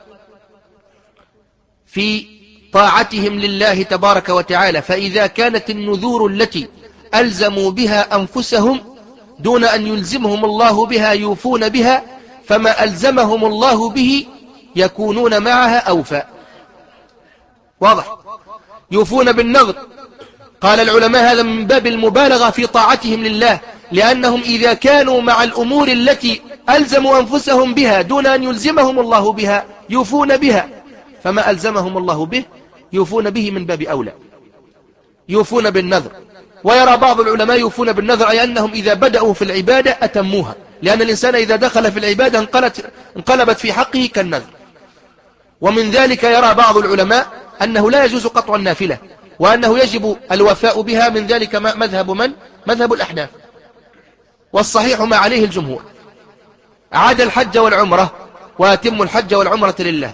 في طاعتهم لله تبارك وتعالى، فإذا كانت النذور التي ألزموا بها أنفسهم دون أن يلزمهم الله بها يوفون بها، فما ألزمهم الله به يكونون معها أوفى. واضح؟ يوفون بالنذر. قال العلماء: هذا من باب المبالغة في طاعتهم لله، لأنهم إذا كانوا مع الأمور التي ألزموا أنفسهم بها دون أن يلزمهم الله بها يوفون بها، فما ألزمهم الله به يوفون به من باب أولى. يوفون بالنذر. ويرى بعض العلماء يوفون بالنذر أي أنهم إذا بدأوا في العبادة أتموها، لأن الإنسان إذا دخل في العبادة انقلت انقلبت في حقه كالنذر. ومن ذلك يرى بعض العلماء أنه لا يجوز قطع النافلة، وأنه يجب الوفاء بها. من ذلك مذهب من؟ مذهب الأحناف. والصحيح ما عليه الجمهور: عاد الحج والعمرة وأتم الحج والعمرة لله.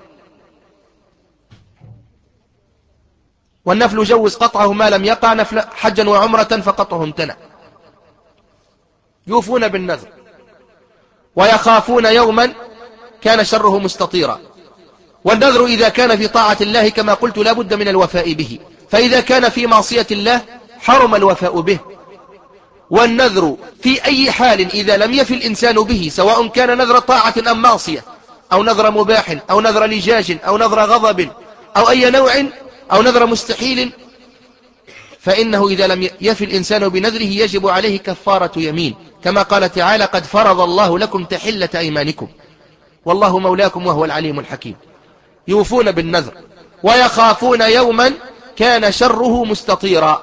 والنفل جوز قطعه ما لم يقع نفل حجا وعمرة فقطعه امتنع. يوفون بالنذر. ويخافون يوما كان شره مستطيرا. والنذر إذا كان في طاعة الله كما قلت لا بد من الوفاء به، فإذا كان في معصية الله حرم الوفاء به. والنذر في أي حال إذا لم يفي الإنسان به، سواء كان نذر طاعة أم معصية، أو نذر مباح، أو نذر لجاج، أو نذر غضب، أو أي نوع، أو نذر مستحيل، فإنه إذا لم يفي الإنسان بنذره يجب عليه كفارة يمين، كما قال تعالى: قد فرض الله لكم تحلة أيمانكم والله مولاكم وهو العليم الحكيم. يوفون بالنذر ويخافون يوما كان شره مستطيرا.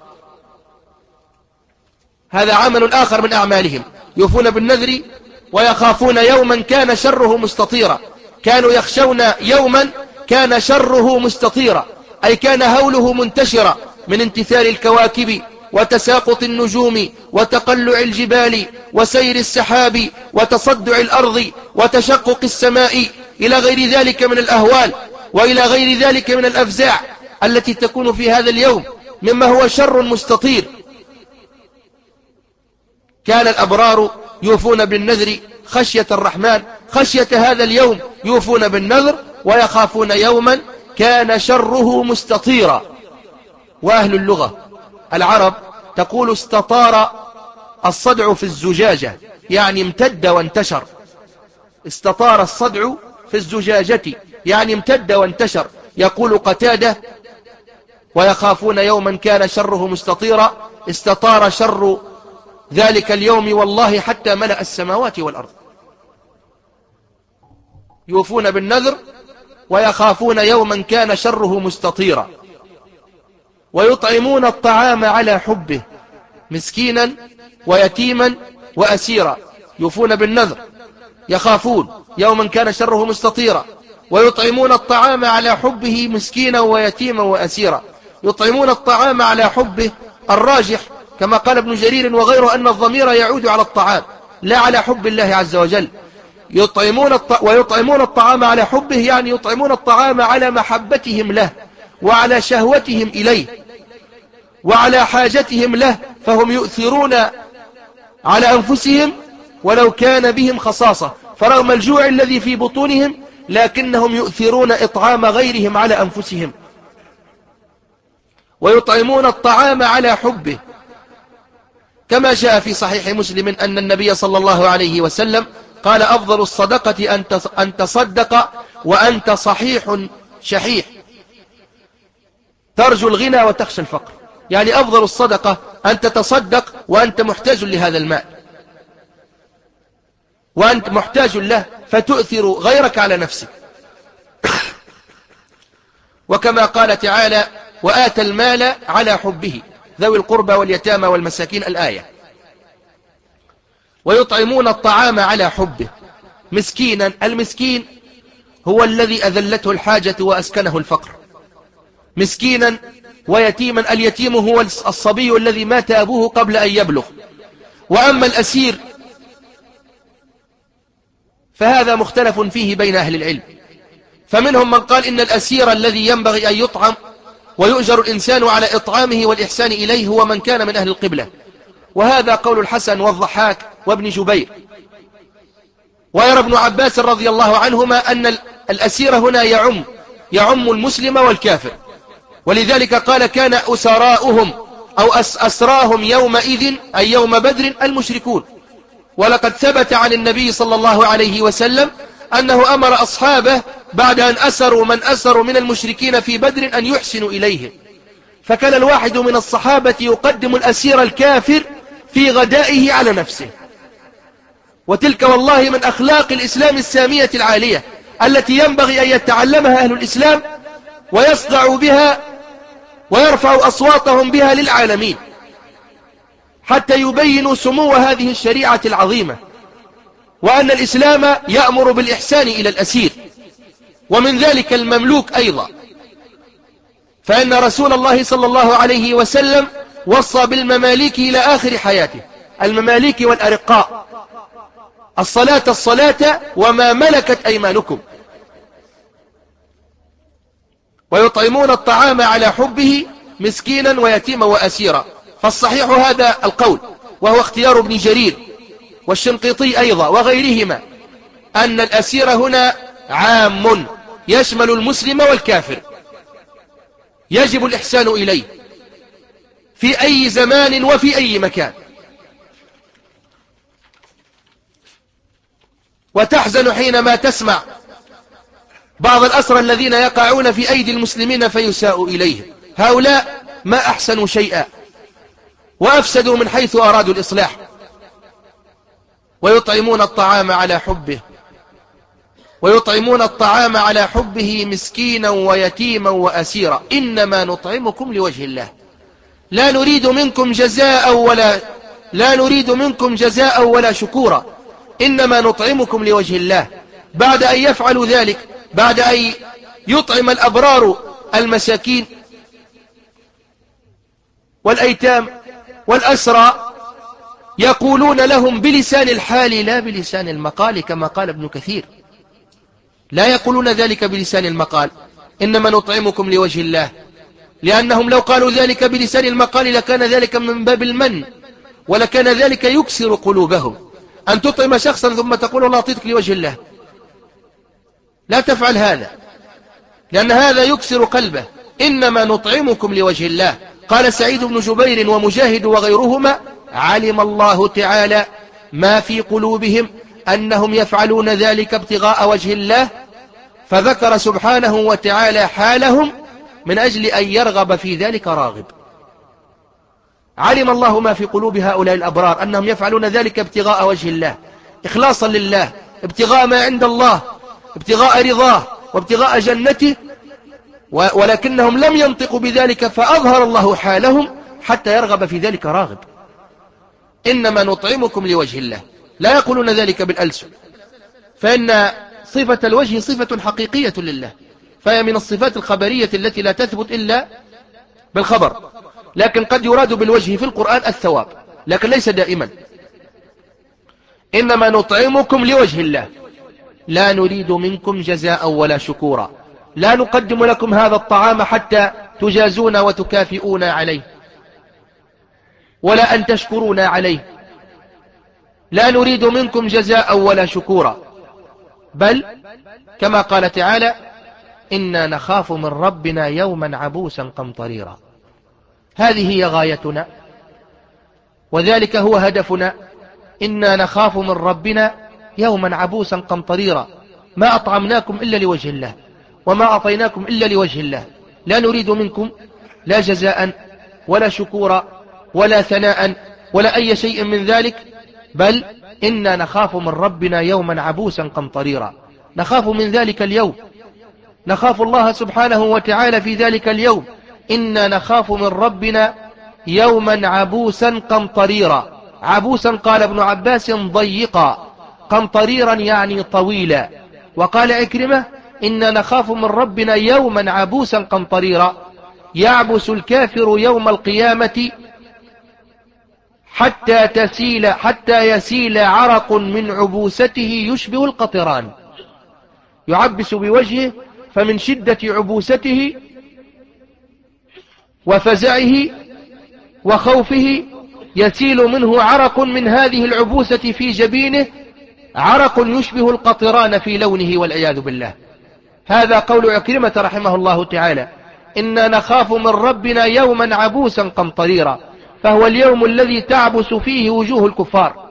هذا عمل آخر من أعمالهم، يوفون بالنذر ويخافون يوما كان شره مستطيرا. كانوا يخشون يوما كان شره مستطيرا، أي كان هوله منتشرا من انتثار الكواكب وتساقط النجوم وتقلع الجبال وسير السحاب وتصدع الأرض وتشقق السماء إلى غير ذلك من الأهوال، وإلى غير ذلك من الأفزاع التي تكون في هذا اليوم مما هو شر مستطير. كان الأبرار يوفون بالنذر خشية الرحمن، خشية هذا اليوم يوفون بالنذر ويخافون يوما كان شره مستطيرا. وأهل اللغة العرب تقول: استطار الصدع في الزجاجة، يعني امتد وانتشر. استطار الصدع في الزجاجة يعني امتد وانتشر. يقول قتادة: ويخافون يوما كان شره مستطيرا، استطار شر ذلك اليوم والله حتى ملأ السماوات والأرض. يوفون بالنذر ويخافون يوما كان شره مستطيرا. ويطعمون الطعام على حبه مسكينا ويتيما وأسيرا. يوفون بالنذر، يخافون يوما كان شره مستطيرا، ويطعمون الطعام على حبه مسكينا ويتيما وأسيرا. يطعمون الطعام على حبه الراجح كما قال ابن جرير وغيره أن الضمير يعود على الطعام لا على حب الله عز وجل. يطعمون الط... ويطعمون الطعام على حبه يعني يطعمون الطعام على محبتهم له وعلى شهوتهم إليه وعلى حاجتهم له، فهم يؤثرون على أنفسهم ولو كان بهم خصاصة، فرغم الجوع الذي في بطونهم لكنهم يؤثرون إطعام غيرهم على أنفسهم. ويطعمون الطعام على حبه كما جاء في صحيح مسلم أن النبي صلى الله عليه وسلم قال: أفضل الصدقة أن تصدق وأنت صحيح شحيح ترجو الغنى وتخشى الفقر. يعني أفضل الصدقة أن تتصدق وأنت محتاج لهذا المال، وأنت محتاج له فتؤثر غيرك على نفسك. وكما قال تعالى: وآتى المال على حبه ذوي القربى واليتامى والمساكين، الآية. ويطعمون الطعام على حبه مسكينا. المسكين هو الذي أذلته الحاجة وأسكنه الفقر. مسكينا ويتيما، اليتيم هو الصبي الذي مات أبوه قبل أن يبلغ. وأما الأسير فهذا مختلف فيه بين أهل العلم، فمنهم من قال إن الأسير الذي ينبغي أن يطعم ويؤجر الإنسان على إطعامه والإحسان إليه هو من كان من أهل القبلة، وهذا قول الحسن والضحاك وابن جبير. ويرى ابن عباس رضي الله عنهما أن الأسير هنا يعم يعم المسلم والكافر، ولذلك قال: كان أسراؤهم أو أسراهم يومئذ أي يوم بدر المشركون. ولقد ثبت عن النبي صلى الله عليه وسلم أنه أمر أصحابه بعد أن أسروا من أسروا من المشركين في بدر أن يحسنوا إليهم، فكان الواحد من الصحابة يقدم الأسير الكافر في غدائه على نفسه. وتلك والله من أخلاق الإسلام السامية العالية التي ينبغي أن يتعلمها أهل الإسلام ويصدعوا بها ويرفعوا أصواتهم بها للعالمين حتى يبينوا سمو هذه الشريعة العظيمة، وأن الإسلام يأمر بالإحسان إلى الأسير ومن ذلك المملوك أيضا. فإن رسول الله صلى الله عليه وسلم وصى بالمماليك إلى آخر حياته، المماليك والأرقاء: الصلاة الصلاة وما ملكت أيمانكم. ويطعمون الطعام على حبه مسكينا ويتيما وأسيرا. فالصحيح هذا القول، وهو اختيار ابن جرير والشنقيطي أيضا وغيرهما، أن الأسير هنا عام يشمل المسلم والكافر، يجب الإحسان إليه في أي زمان وفي أي مكان. وتحزن حينما تسمع بعض الأسرى الذين يقعون في أيدي المسلمين فيساء إليهم. هؤلاء ما أحسنوا شيئا وأفسدوا من حيث أرادوا الإصلاح. ويطعمون الطعام على حبه ويطعمون الطعام على حبه مسكينا ويتيما وأسيرا إنما نطعمكم لوجه الله لا نريد منكم جزاء ولا لا نريد منكم جزاء ولا شكورا إنما نطعمكم لوجه الله. بعد أن يفعلوا ذلك، بعد أن يطعم الأبرار المساكين والأيتام والأسرى، يقولون لهم بلسان الحال لا بلسان المقال، كما قال ابن كثير. لا يقولون ذلك بلسان المقال، إنما نطعمكم لوجه الله، لأنهم لو قالوا ذلك بلسان المقال لكان ذلك من باب المن، ولكان ذلك يكسر قلوبهم. أن تطعم شخصا ثم تقول الله أعطيتك لوجه الله، لا تفعل هذا، لأن هذا يكسر قلبه. إنما نطعمكم لوجه الله. قال سعيد بن جبير ومجاهد وغيرهما: علم الله تعالى ما في قلوبهم أنهم يفعلون ذلك ابتغاء وجه الله، فذكر سبحانه وتعالى حالهم من أجل أن يرغب في ذلك راغب. علم الله ما في قلوب هؤلاء الأبرار أنهم يفعلون ذلك ابتغاء وجه الله، إخلاصا لله، ابتغاء ما عند الله، ابتغاء رضاه وابتغاء جنته، ولكنهم لم ينطقوا بذلك، فأظهر الله حالهم حتى يرغب في ذلك راغب. إنما نطعمكم لوجه الله، لا يقولون ذلك بالألسن، فإن صفة الوجه صفة حقيقية لله، فهي من الصفات الخبرية التي لا تثبت إلا بالخبر، لكن قد يراد بالوجه في القرآن الثواب، لكن ليس دائما. إنما نطعمكم لوجه الله لا نريد منكم جزاء ولا شكورا، لا نقدم لكم هذا الطعام حتى تجازون وتكافئون عليه، ولا أن تشكرون عليه. لا نريد منكم جزاء ولا شكورا، بل كما قال تعالى: إنا نخاف من ربنا يوما عبوسا قمطريرا. هذه هي غايتنا، وذلك هو هدفنا. إنا نخاف من ربنا يوما عبوسا قمطريرا، ما أطعمناكم إلا لوجه الله، وما أعطيناكم إلا لوجه الله، لا نريد منكم لا جزاء ولا شكورا ولا ثناء ولا أي شيء من ذلك، بل إنا نخاف من ربنا يوما عبوسا قمطريرا. نخاف من ذلك اليوم، نخاف الله سبحانه وتعالى في ذلك اليوم. إنا نخاف من ربنا يوما عبوسا قمطريرا. عبوسا قال ابن عباس ضيقا، قمطريرا يعني طويلا. وقال عكرمة: إنا نخاف من ربنا يوما عبوسا قمطريرا، يعبس الكافر يوم القيامة حتى تسيل حتى يسيل عرق من عبوسته يشبه القطران. يعبس بوجهه، فمن شدة عبوسته وفزعه وخوفه يسيل منه عرق من هذه العبوسة في جبينه، عرق يشبه القطران في لونه والعياذ بالله. هذا قول عكرمة رحمه الله تعالى: إنا نخاف من ربنا يوما عبوسا قمطريرا، فهو اليوم الذي تعبس فيه وجوه الكفار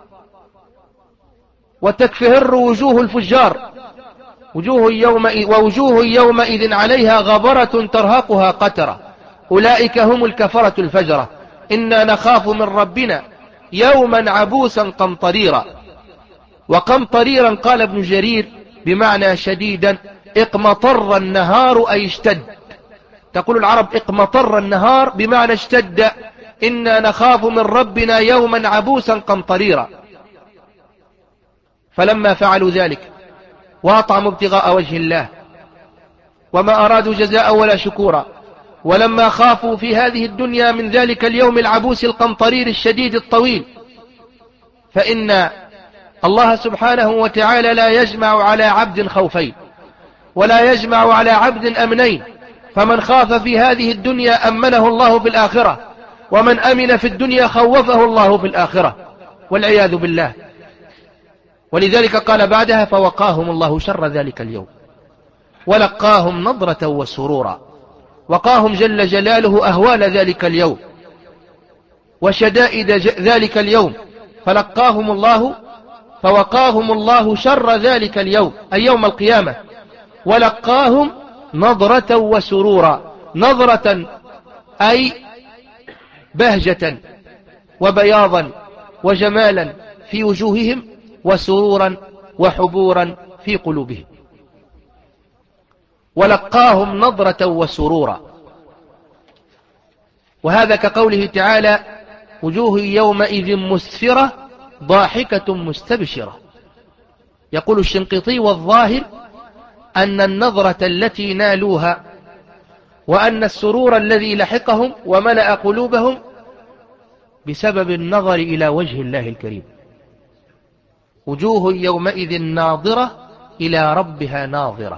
وتكفهر وجوه الفجار، وجوه يومئذ ووجوه يومئذ عليها غبرة ترهقها قترة، أولئك هم الكفرة الفجرة. إنا نخاف من ربنا يوما عبوسا قمطريرا. وقمطريرا قال ابن جرير بمعنى شديدا: اقمطر النهار أي اشتد. تقول العرب اقمطر النهار بمعنى اشتد. إنا نخاف من ربنا يوما عبوسا قمطريرا. فلما فعلوا ذلك وأطعموا ابتغاء وجه الله وما أرادوا جزاء ولا شكورا، ولما خافوا في هذه الدنيا من ذلك اليوم العبوس القمطرير الشديد الطويل، فإن الله سبحانه وتعالى لا يجمع على عبد خوفين ولا يجمع على عبد أمنين، فمن خاف في هذه الدنيا أمنه الله في الآخرة، ومن أمن في الدنيا خوفه الله في الآخرة والعياذ بالله. ولذلك قال بعدها فوقاهم الله شر ذلك اليوم ولقاهم نضرة وسرورا. وقاهم جل جلاله أهوال ذلك اليوم وشدائد ذلك اليوم، فلقاهم الله فوقاهم الله شر ذلك اليوم أي يوم القيامة، ولقاهم نضرة وسرورا. نضرة أي بهجة وبياضا وجمالا في وجوههم، وسرورا وحبورا في قلوبهم. ولقاهم نضرة وسرورا، وهذا كقوله تعالى وجوه يومئذ مسفرة ضاحكة مستبشرة. يقول الشنقيطي والظاهر أن النظرة التي نالوها وأن السرور الذي لحقهم وملأ قلوبهم بسبب النظر إلى وجه الله الكريم. وجوه يومئذ ناظرة إلى ربها ناظرة.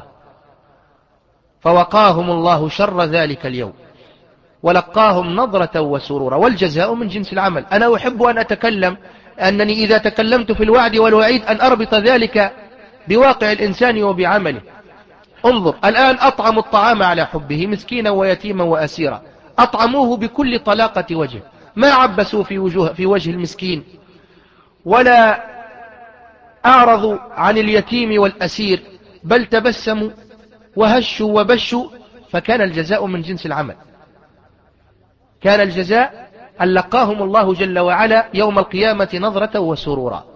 فوقاهم الله شر ذلك اليوم ولقاهم نضرة وسرورا، والجزاء من جنس العمل. أنا أحب أن أتكلم أنني إذا تكلمت في الوعد والوعيد أن أربط ذلك بواقع الإنسان وبعمله. انظر الآن أطعموا الطعام على حبه مسكينا ويتيما وأسيرا، أطعموه بكل طلاقة وجه، ما عبسوا في وجه, في وجه المسكين ولا أعرضوا عن اليتيم والأسير، بل تبسموا وهشوا وبشوا، فكان الجزاء من جنس العمل. كان الجزاء أن لقاهم الله جل وعلا يوم القيامة نظرة وسرورا.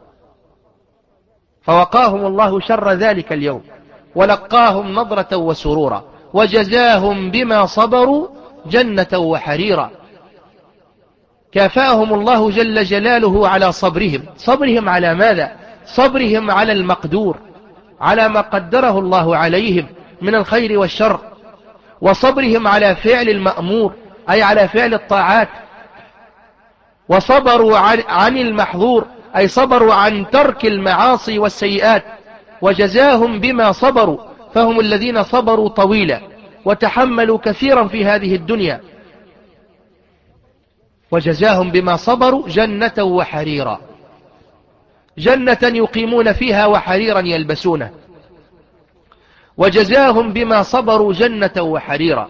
فوقاهم الله شر ذلك اليوم ولقاهم نظرة وسرورا وجزاهم بما صبروا جنة وحريرا. كافأهم الله جل جلاله على صبرهم. صبرهم على ماذا؟ صبرهم على المقدور، على ما قدره الله عليهم من الخير والشر، وصبرهم على فعل المأمور أي على فعل الطاعات، وصبروا عن المحظور أي صبروا عن ترك المعاصي والسيئات. وجزاهم بما صبروا، فهم الذين صبروا طويلا وتحملوا كثيرا في هذه الدنيا. وجزاهم بما صبروا جنة وحريرا، جنة يقيمون فيها وحريرا يلبسونه. وجزاهم بما صبروا جنة وحريرا.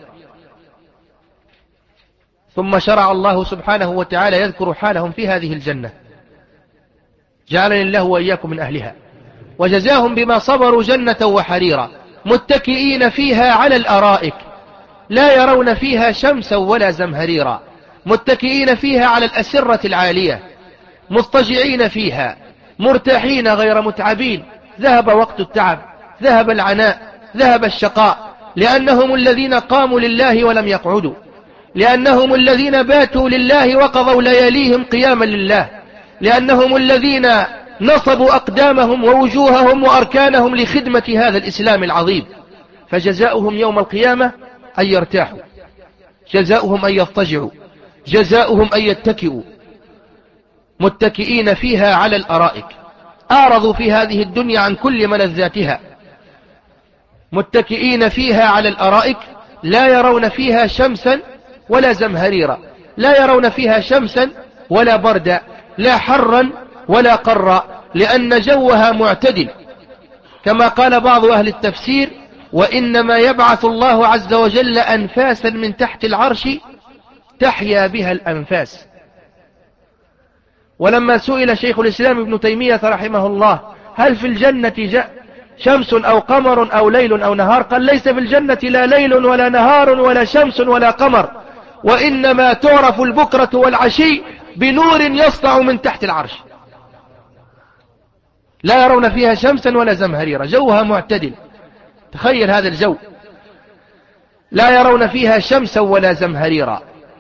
ثم شرع الله سبحانه وتعالى يذكر حالهم في هذه الجنة، جعلني الله وإياكم من أهلها. وجزاهم بما صبروا جنة وحريرا متكئين فيها على الأرائك لا يرون فيها شمسا ولا زمهريرا. متكئين فيها على الأسرة العالية مضطجعين فيها مرتاحين غير متعبين. ذهب وقت التعب، ذهب العناء، ذهب الشقاء، لأنهم الذين قاموا لله ولم يقعدوا، لأنهم الذين باتوا لله وقضوا لياليهم قياما لله، لأنهم الذين نصبوا أقدامهم ووجوههم وأركانهم لخدمة هذا الإسلام العظيم. فجزاؤهم يوم القيامة أن يرتاحوا، جزاؤهم أن يضطجعوا، جزاؤهم أن يتكئوا. متكئين فيها على الأرائك، أعرضوا في هذه الدنيا عن كل ملذاتها. متكئين فيها على الأرائك لا يرون فيها شمسا ولا زمهريرا، لا يرون فيها شمسا ولا بردا، لا حرا ولا قرا، لأن جوها معتدل. كما قال بعض أهل التفسير وإنما يبعث الله عز وجل أنفاسا من تحت العرش تحيا بها الأنفاس. ولما سئل شيخ الإسلام ابن تيمية رحمه الله هل في الجنة شمس أو قمر أو ليل أو نهار، قال ليس في الجنة لا ليل ولا نهار ولا شمس ولا قمر، وإنما تعرف البكرة والعشي بنور يسطع من تحت العرش. لا يرون فيها شمسا ولا زمهريرا، جوها معتدل. تخيل هذا الجو، لا يرون فيها شمسا ولا زمهريرا،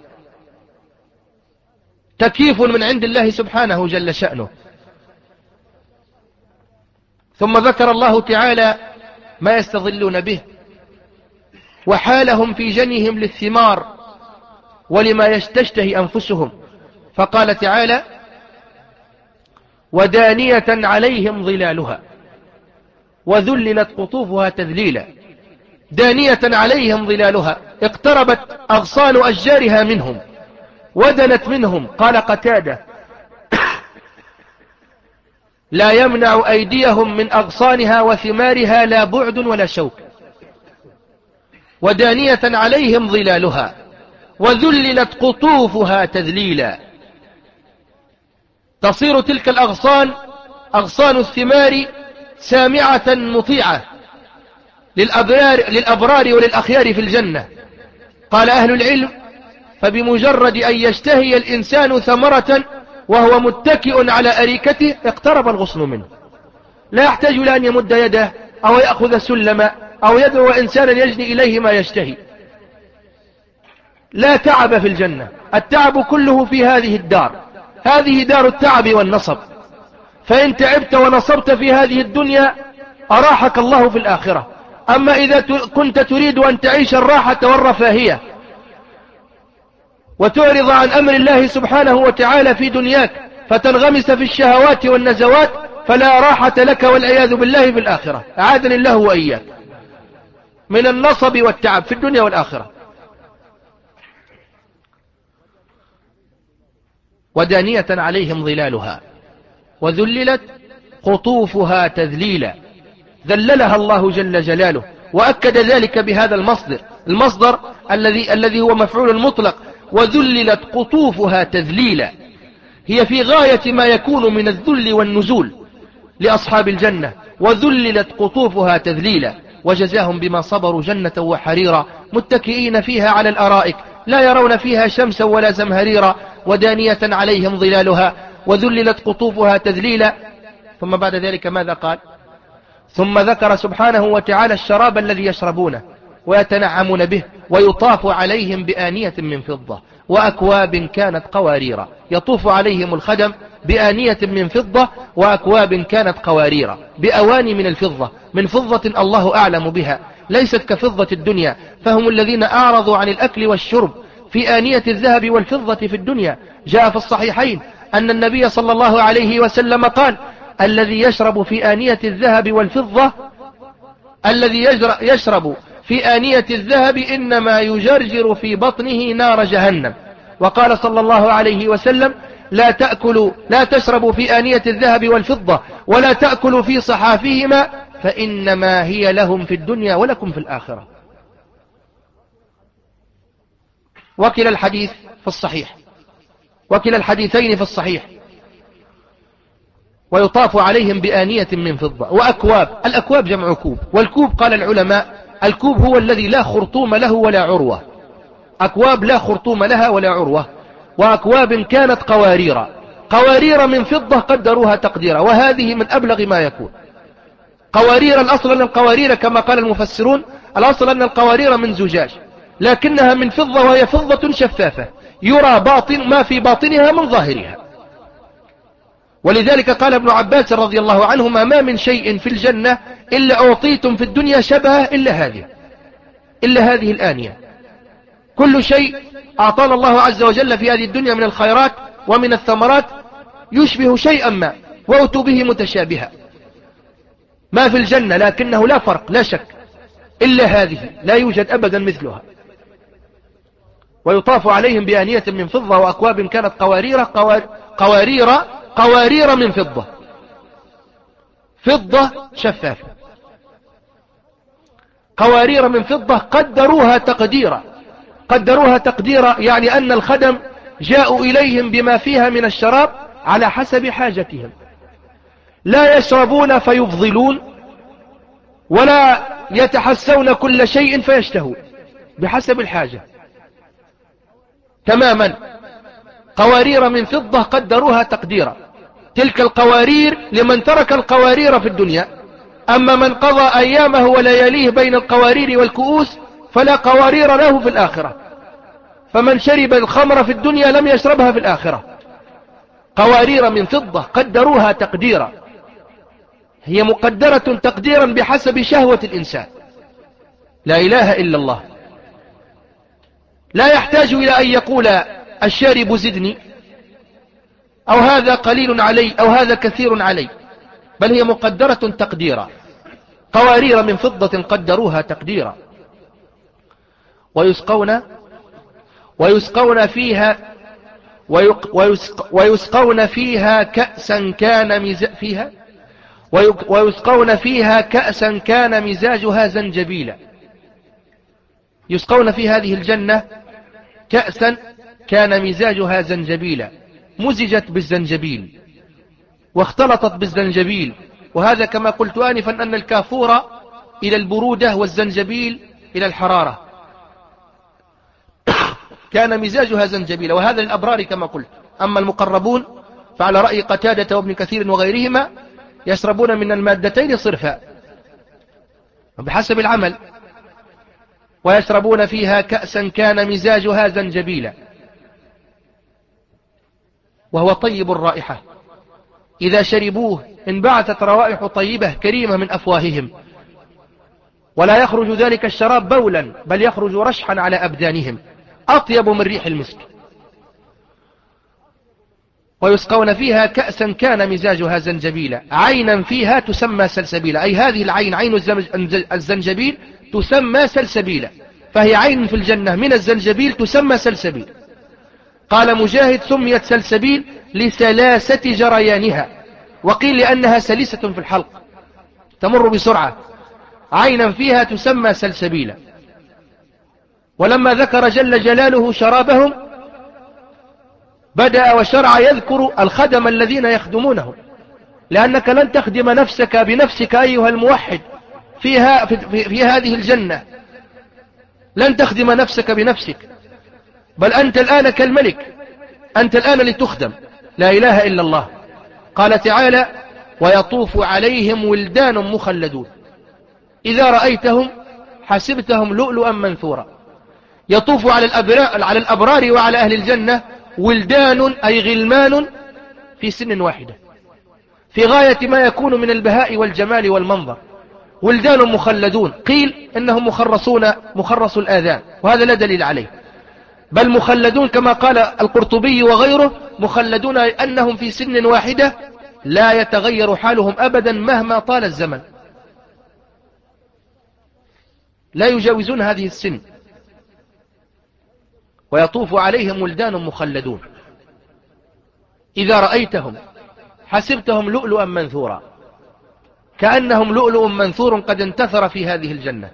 تكييف من عند الله سبحانه جل شأنه. ثم ذكر الله تعالى ما يستظلون به وحالهم في جنيهم للثمار ولما يستشتهي أنفسهم، فقال تعالى ودانية عليهم ظلالها وذللت قطوفها تذليلا. دانية عليهم ظلالها، اقتربت أغصان أشجارها منهم، ودنت منهم. قال قتادة لا يمنع أيديهم من أغصانها وثمارها لا بعد ولا شوك. ودانية عليهم ظلالها وذللت قطوفها تذليلا. تصير تلك الأغصان أغصان الثمار سامعة مطيعة للأبرار, للأبرار وللأخيار في الجنة. قال أهل العلم: فبمجرد أن يشتهي الإنسان ثمرة وهو متكئ على أريكته اقترب الغصن منه، لا يحتاج لأن يمد يده أو يأخذ سلما أو يدعو إنسانا يجني إليه ما يشتهي. لا تعب في الجنة، التعب كله في هذه الدار، هذه دار التعب والنصب. فإن تعبت ونصبت في هذه الدنيا أراحك الله في الآخرة. أما إذا كنت تريد أن تعيش الراحة والرفاهية وتعرض عن أمر الله سبحانه وتعالى في دنياك فتنغمس في الشهوات والنزوات فلا راحة لك والعياذ بالله في الآخرة. أعاذني الله وإياك من النصب والتعب في الدنيا والآخرة. ودانية عليهم ظلالها وذللت قطوفها تذليلا. ذللها الله جل جلاله، وأكد ذلك بهذا المصدر المصدر الذي الذي هو مفعول مطلق. وذللت قطوفها تذليلا، هي في غاية ما يكون من الذل والنزول لأصحاب الجنة. وذللت قطوفها تذليلا، وجزاهم بما صبروا جنة وحريرا متكئين فيها على الأرائك لا يرون فيها شمسا ولا زمهريرا. ودانية عليهم ظلالها وذللت قطوفها تذليلا. ثم بعد ذلك ماذا قال؟ ثم ذكر سبحانه وتعالى الشراب الذي يشربونه ويتنعمون به ويطاف عليهم بآنية من فضة وأكواب كانت قواريرا. يطوف عليهم الخدم بآنية من فضة وأكواب كانت قواريرا، بأواني من الفضة، من فضة الله أعلم بها، ليست كفضة الدنيا. فهم الذين أعرضوا عن الأكل والشرب في آنية الذهب والفضة في الدنيا. جاء في الصحيحين أن النبي صلى الله عليه وسلم قال: الذي يشرب في آنية الذهب والفضة الذي يشرب في آنية الذهب إنما يجرجر في بطنه نار جهنم. وقال صلى الله عليه وسلم: لا تأكلوا لا تشربوا في آنية الذهب والفضة ولا تأكلوا في صحافهما فإنما هي لهم في الدنيا ولكم في الآخرة. وكلا الحديث في الصحيح وكلا الحديثين في الصحيح. ويطاف عليهم بآنية من فضة وأكواب. الأكواب جمع كوب، والكوب قال العلماء الكوب هو الذي لا خرطوم له ولا عروة. أكواب لا خرطوم لها ولا عروة. وأكواب كانت قوارير قوارير من فضة قدروها تقديرا، وهذه من أبلغ ما يكون. قوارير، الأصل أن القوارير كما قال المفسرون الأصل أن القوارير من زجاج، لكنها من فضة، وهي فضة شفافة يرى باطن ما في باطنها من ظاهرها. ولذلك قال ابن عباس رضي الله عنهما: ما من شيء في الجنة إلا أعطيتم في الدنيا شبهه إلا هذه إلا هذه الآنية. كل شيء أعطانا الله عز وجل في هذه الدنيا من الخيرات ومن الثمرات يشبه شيئا ما، وأتوا به متشابها. ما في الجنة لكنه لا فرق لا شك إلا هذه، لا يوجد أبدا مثلها. ويطاف عليهم بآنية من فضة وأكواب كانت قوارير قوارير قوارير من فضة، فضة شفافة، قوارير من فضة قدروها تقديرا. قدروها تقديرا يعني أن الخدم جاءوا إليهم بما فيها من الشراب على حسب حاجتهم، لا يشربون فيفضلون ولا يتحسون كل شيء فيشتهون، بحسب الحاجة تماما. قوارير من فضة قدروها تقديرا. تلك القوارير لمن ترك القوارير في الدنيا، أما من قضى أيامه ولياليه بين القوارير والكؤوس فلا قوارير له في الآخرة. فمن شرب الخمر في الدنيا لم يشربها في الآخرة. قوارير من فضة قدروها تقديرا، هي مقدرة تقديرا بحسب شهوة الإنسان. لا إله إلا الله. لا يحتاج إلى أن يقول الشارب زدني، أو هذا قليل علي، أو هذا كثير علي، بل هي مقدرة تقديرا. قوارير من فضة قدروها تقديرا. ويسقون ويسقون فيها ويسقون فيها كأسا كان مز... فيها ويسقون فيها كأسا كان مزاجها زنجبيلا. يسقون في هذه الجنة كأسا كان مزاجها زنجبيلا، مزجت بالزنجبيل واختلطت بالزنجبيل. وهذا كما قلت آنفا أن الكافور إلى البرودة والزنجبيل إلى الحرارة. كان مزاجها زنجبيلا، وهذا للأبرار كما قلت. أما المقربون فعلى رأي قتادة وابن كثير وغيرهما يشربون من المادتين صرفا بحسب العمل. ويشربون فيها كأسا كان مزاجها زنجبيلا وهو طيب الرائحة، إذا شربوه انبعثت روائح طيبة كريمة من أفواههم، ولا يخرج ذلك الشراب بولا بل يخرج رشحا على أبدانهم أطيب من ريح المسك. ويسقون فيها كأسا كان مزاجها زنجبيلا، عينا فيها تسمى سلسبيلا، أي هذه العين عين الزنجبيل تسمى سلسبيلا، فهي عين في الجنة من الزنجبيل تسمى سلسبيل. قال مجاهد سميت سلسبيل لسلاسة جريانها، وقيل لأنها سلسة في الحلق تمر بسرعة، عينا فيها تسمى سلسبيلا. ولما ذكر جل جلاله شرابهم بدأ وشرع يذكر الخدم الذين يخدمونهم، لأنك لن تخدم نفسك بنفسك أيها الموحد فيها في, في, في هذه الجنة، لن تخدم نفسك بنفسك، بل أنت الآن كالملك، أنت الآن لتخدم. لا إله إلا الله. قال تعالى ويطوف عليهم ولدان مخلدون إذا رأيتهم حسبتهم لؤلؤا منثورا. يطوف على الأبرار, على الأبرار وعلى أهل الجنة ولدان أي غلمان في سن واحدة، في غاية ما يكون من البهاء والجمال والمنظر. ولدان مخلدون، قيل إنهم مخرصون مخرص الآذان، وهذا لا دليل عليه، بل مخلدون كما قال القرطبي وغيره، مخلدون أنهم في سن واحدة لا يتغير حالهم أبدا مهما طال الزمن، لا يجاوزون هذه السن. ويطوف عليهم ولدان مخلدون إذا رأيتهم حسبتهم لؤلؤا منثورا، كأنهم لؤلؤ منثور قد انتثر في هذه الجنة.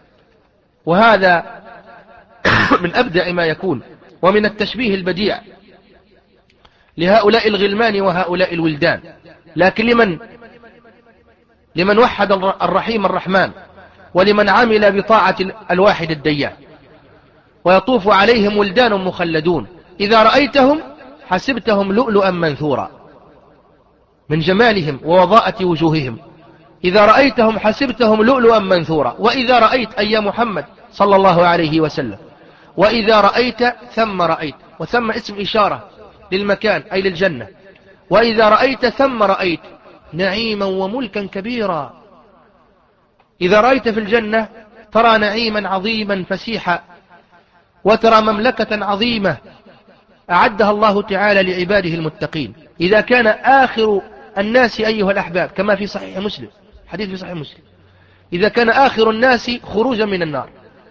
وهذا من أبدع ما يكون، ومن التشبيه البديع لهؤلاء الغلمان وهؤلاء الولدان، لكن لمن لمن وحد الرحيم الرحمن، ولمن عمل بطاعة الواحد الديان. ويطوف عليهم ولدان مخلدون إذا رأيتهم حسبتهم لؤلؤا منثورا، من جمالهم ووضاءة وجوههم. إذا رأيتهم حسبتهم لؤلؤا منثورا. وإذا رأيت أي محمد صلى الله عليه وسلم، وإذا رأيت ثم رأيت، وثم اسم إشارة للمكان أي للجنة. وإذا رأيت ثم رأيت نعيما وملكا كبيرا. إذا رأيت في الجنة ترى نعيما عظيما فسيحا، وترى مملكة عظيمة أعدها الله تعالى لعباده المتقين. إذا كان آخر الناس أيها الأحباب كما في صحيح مسلم، حديث في صحيح مسلم، إذا كان آخر الناس خروجا من النار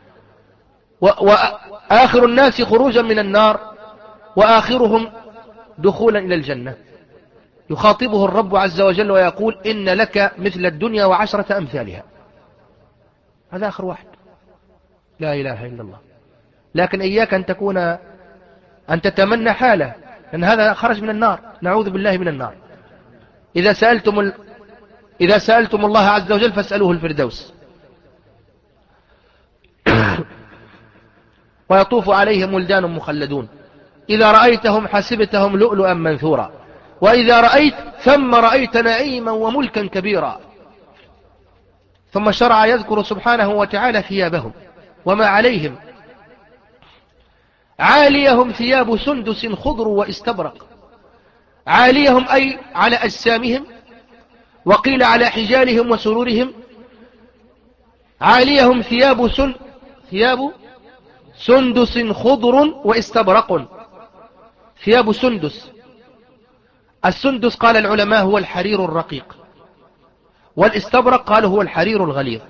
وآخر الناس خروجا من النار وآخرهم دخولا إلى الجنة، يخاطبه الرب عز وجل ويقول إن لك مثل الدنيا وعشرة أمثالها. هذا آخر واحد، لا إله إلا الله. لكن إياك أن تكون أن تتمنى حاله، لأن هذا خرج من النار، نعوذ بالله من النار. إذا سألتم ال... إذا سألتم الله عز وجل فاسألوه الفردوس. ويطوف عليهم ولدان مخلدون إذا رأيتهم حسبتهم لؤلؤا منثورا. وإذا رأيت ثم رأيت نعيما وملكا كبيرا. ثم شرع يذكر سبحانه وتعالى ثيابهم وما عليهم. عاليهم ثياب سندس خضر واستبرق. عاليهم أي على أجسامهم، وقيل على حجالهم وسرورهم. عاليهم ثياب سن ثياب سندس خضر واستبرق. ثياب سندس، السندس قال العلماء هو الحرير الرقيق، والاستبرق قال هو الحرير الغليظ.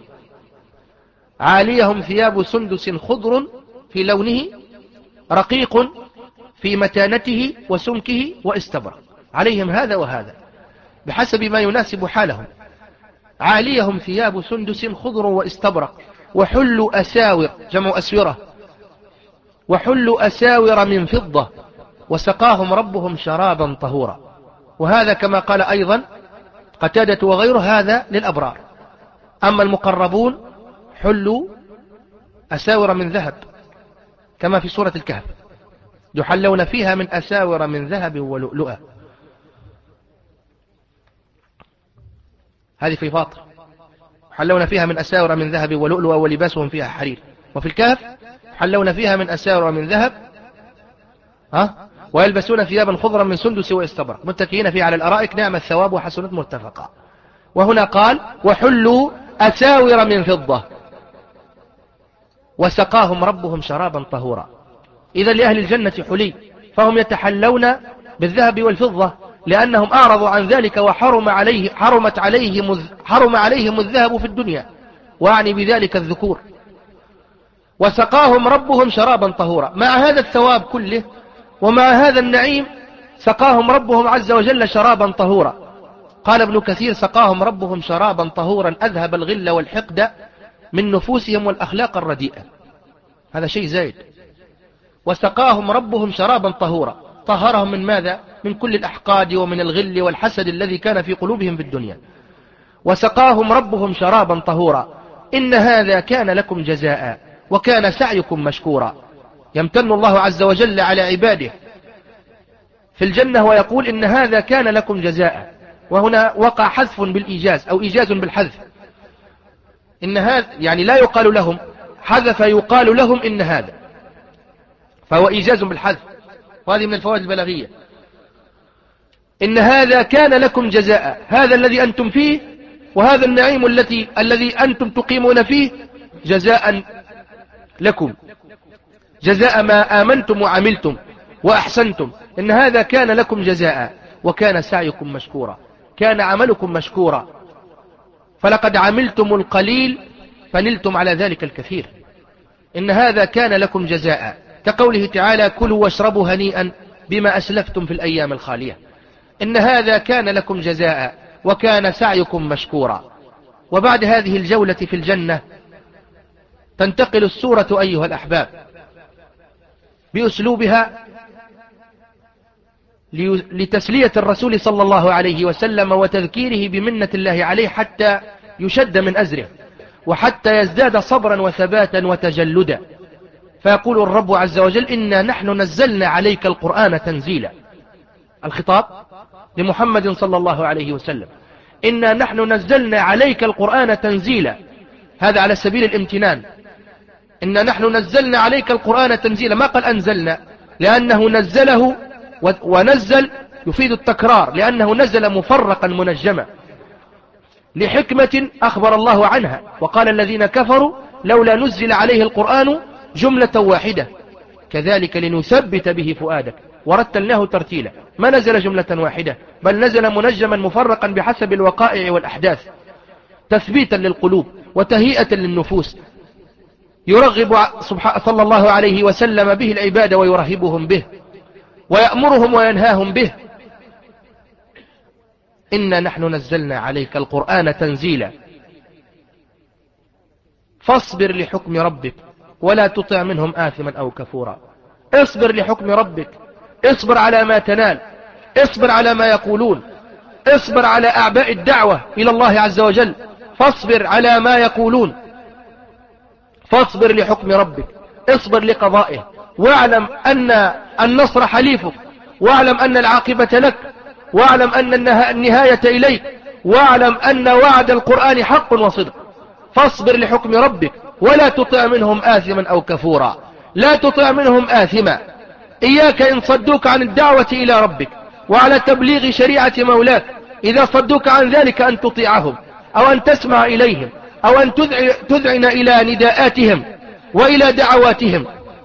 عاليهم ثياب سندس خضر في لونه، رقيق في متانته وسمكه واستبرق، عليهم هذا وهذا بحسب ما يناسب حالهم. عاليهم ثياب سندس خضر واستبرق وحلوا أساور، جمع أسورة، وحلوا أساور من فضة وسقاهم ربهم شرابا طهورا. وهذا كما قال أيضا قتادة وغيره هذا للأبرار. أما المقربون حلوا أساور من ذهب كما في سورة الكهف، يحلون فيها من أساور من ذهب ولؤلؤا. هذه في فاطر، يحلون فيها من أساور من ذهب ولؤلؤا ولباسهم فيها حرير. وفي الكهف يحلون فيها من أساور من ذهب ها ويلبسون ثيابا خضرا من سندس واستبرق متكئين فيها على الأرائك نعم الثواب وحسنت مرتفقا. وهنا قال وحلوا أساور من فضة وسقاهم ربهم شرابا طهورا. إذا لأهل الجنة حلي، فهم يتحلون بالذهب والفضة لأنهم أعرضوا عن ذلك وحرم عليه حرمت عليهم حرم عليهم الذهب في الدنيا، وأعني بذلك الذكور. وسقاهم ربهم شرابا طهورا. مع هذا الثواب كله ومع هذا النعيم سقاهم ربهم عز وجل شرابا طهورا. قال ابن كثير سقاهم ربهم شرابا طهورا أذهب الغل والحقد من نفوسهم والأخلاق الرديئة. هذا شيء زايد. وسقاهم ربهم شرابا طهورا، طهرهم من ماذا؟ من كل الأحقاد ومن الغل والحسد الذي كان في قلوبهم في الدنيا. وسقاهم ربهم شرابا طهورا إن هذا كان لكم جزاء وكان سعيكم مشكورا. يمتن الله عز وجل على عباده في الجنة ويقول إن هذا كان لكم جزاء، وهنا وقع حذف بالإيجاز أو إيجاز بالحذف. إن هذا يعني لا يقال لهم، حذف يقال لهم إن هذا، فهو إيجاز بالحذف، وهذه من الفوائد البلاغية. إن هذا كان لكم جزاء، هذا الذي أنتم فيه وهذا النعيم التي الذي أنتم تقيمون فيه جزاء لكم، جزاء ما آمنتم وعملتم وأحسنتم. إن هذا كان لكم جزاء وكان سعيكم مشكورا، كان عملكم مشكورا، فلقد عملتم القليل فنلتم على ذلك الكثير. إن هذا كان لكم جزاء، كقوله تعالى كلوا واشربوا هنيئا بما أسلفتم في الأيام الخالية. إن هذا كان لكم جزاء وكان سعيكم مشكورا. وبعد هذه الجولة في الجنة تنتقل السورة أيها الأحباب بأسلوبها لتسلية الرسول صلى الله عليه وسلم وتذكيره بمنة الله عليه حتى يشد من أزره وحتى يزداد صبرا وثباتا وتجلدا. فيقول الرب عز وجل إنا نحن نزلنا عليك القرآن تنزيلا. الخطاب لمحمد صلى الله عليه وسلم، إنا نحن نزلنا عليك القرآن تنزيلا، هذا على سبيل الامتنان. إنا نحن نزلنا عليك القرآن تنزيلا، ما قال أنزلنا، لأنه نزله ونزل يفيد التكرار، لأنه نزل مفرقا منجما لحكمة أخبر الله عنها. وقال الذين كفروا لولا نزل عليه القرآن جملة واحدة كذلك لنثبت به فؤادك ورتلناه ترتيلا. ما نزل جملة واحدة بل نزل منجما مفرقا بحسب الوقائع والأحداث تثبيتا للقلوب وتهيئة للنفوس، يرغب صلى الله عليه وسلم به العباد ويرهبهم به ويأمرهم وينهاهم به. إنا نحن نزلنا عليك القرآن تنزيلا فاصبر لحكم ربك ولا تطع منهم آثما أو كفورا. اصبر لحكم ربك، اصبر على ما تنال، اصبر على ما يقولون، اصبر على أعباء الدعوة إلى الله عز وجل، فاصبر على ما يقولون، فاصبر لحكم ربك، اصبر لقضائه، واعلم أن النصر حليفك، واعلم أن العاقبة لك، واعلم أن النهاية إليك، واعلم أن وعد القرآن حق وصدق. فاصبر لحكم ربك ولا تطع منهم آثما أو كفورا. لا تطع منهم آثما، إياك إن صدوك عن الدعوة إلى ربك وعلى تبليغ شريعة مولاك، إذا صدوك عن ذلك أن تطيعهم أو أن تسمع إليهم أو أن تذعن إلى نداءاتهم وإلى دعواتهم.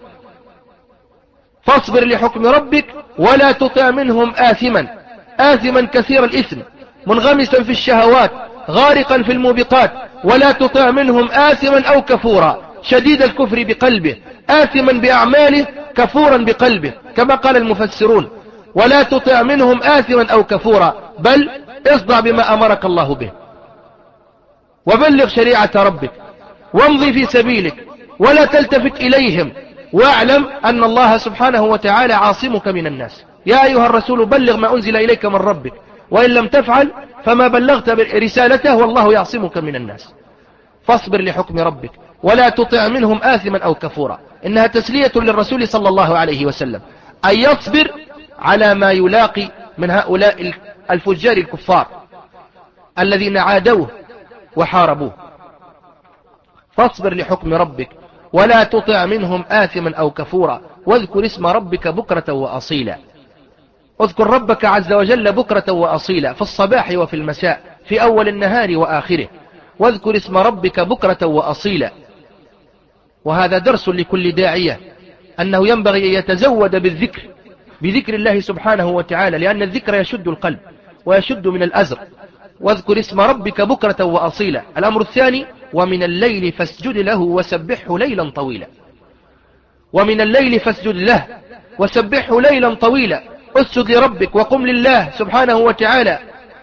فاصبر لحكم ربك ولا تطع منهم آثما، آثما كثير الإثم منغمسا في الشهوات غارقا في الموبقات. ولا تطع منهم آثما أو كفورا، شديد الكفر بقلبه، آثما بأعماله كفورا بقلبه كما قال المفسرون. ولا تطع منهم آثما أو كفورا، بل اصدع بما أمرك الله به، وبلغ شريعة ربك، وامضي في سبيلك، ولا تلتفت إليهم، واعلم أن الله سبحانه وتعالى عاصمك من الناس. يا أيها الرسول بلغ ما أنزل إليك من ربك، وإن لم تفعل فما بلغت رسالته والله يعصمك من الناس. فاصبر لحكم ربك ولا تطع منهم آثما أو كفورا. إنها تسلية للرسول صلى الله عليه وسلم أن يصبر على ما يلاقي من هؤلاء الفجار الكفار الذين عادوه وحاربوه. فاصبر لحكم ربك ولا تطع منهم آثما أو كفورا، واذكر اسم ربك بكرة وأصيلا. اذكر ربك عز وجل بكرة وأصيلا، في الصباح وفي المساء، في أول النهار وآخره. واذكر اسم ربك بكرة وأصيلا. وهذا درس لكل داعية أنه ينبغي أن يتزود بالذكر، بذكر الله سبحانه وتعالى، لأن الذكر يشد القلب ويشد من الأزر. واذكر اسم ربك بكرة وأصيلا. الأمر الثاني: ومن الليل فاسجد له وسبحه ليلا طويلا. ومن الليل فاسجد له وسبحه ليلا طويلا. اسجد لربك وقم لله سبحانه وتعالى.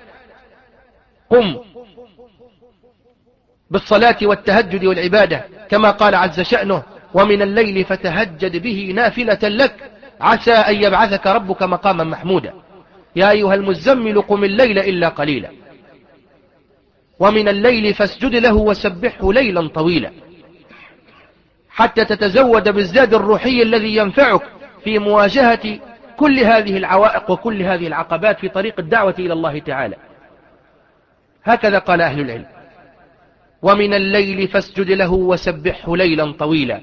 قم بالصلاة والتهجد والعبادة كما قال عز شأنه: ومن الليل فتهجد به نافلة لك عسى أن يبعثك ربك مقاما محمودا. يا أيها المزمل قم الليل إلا قليلا. ومن الليل فاسجد له وسبحه ليلا طويلا، حتى تتزود بالزاد الروحي الذي ينفعك في مواجهة كل هذه العوائق وكل هذه العقبات في طريق الدعوة إلى الله تعالى. هكذا قال أهل العلم: ومن الليل فاسجد له وسبحه ليلا طويلا.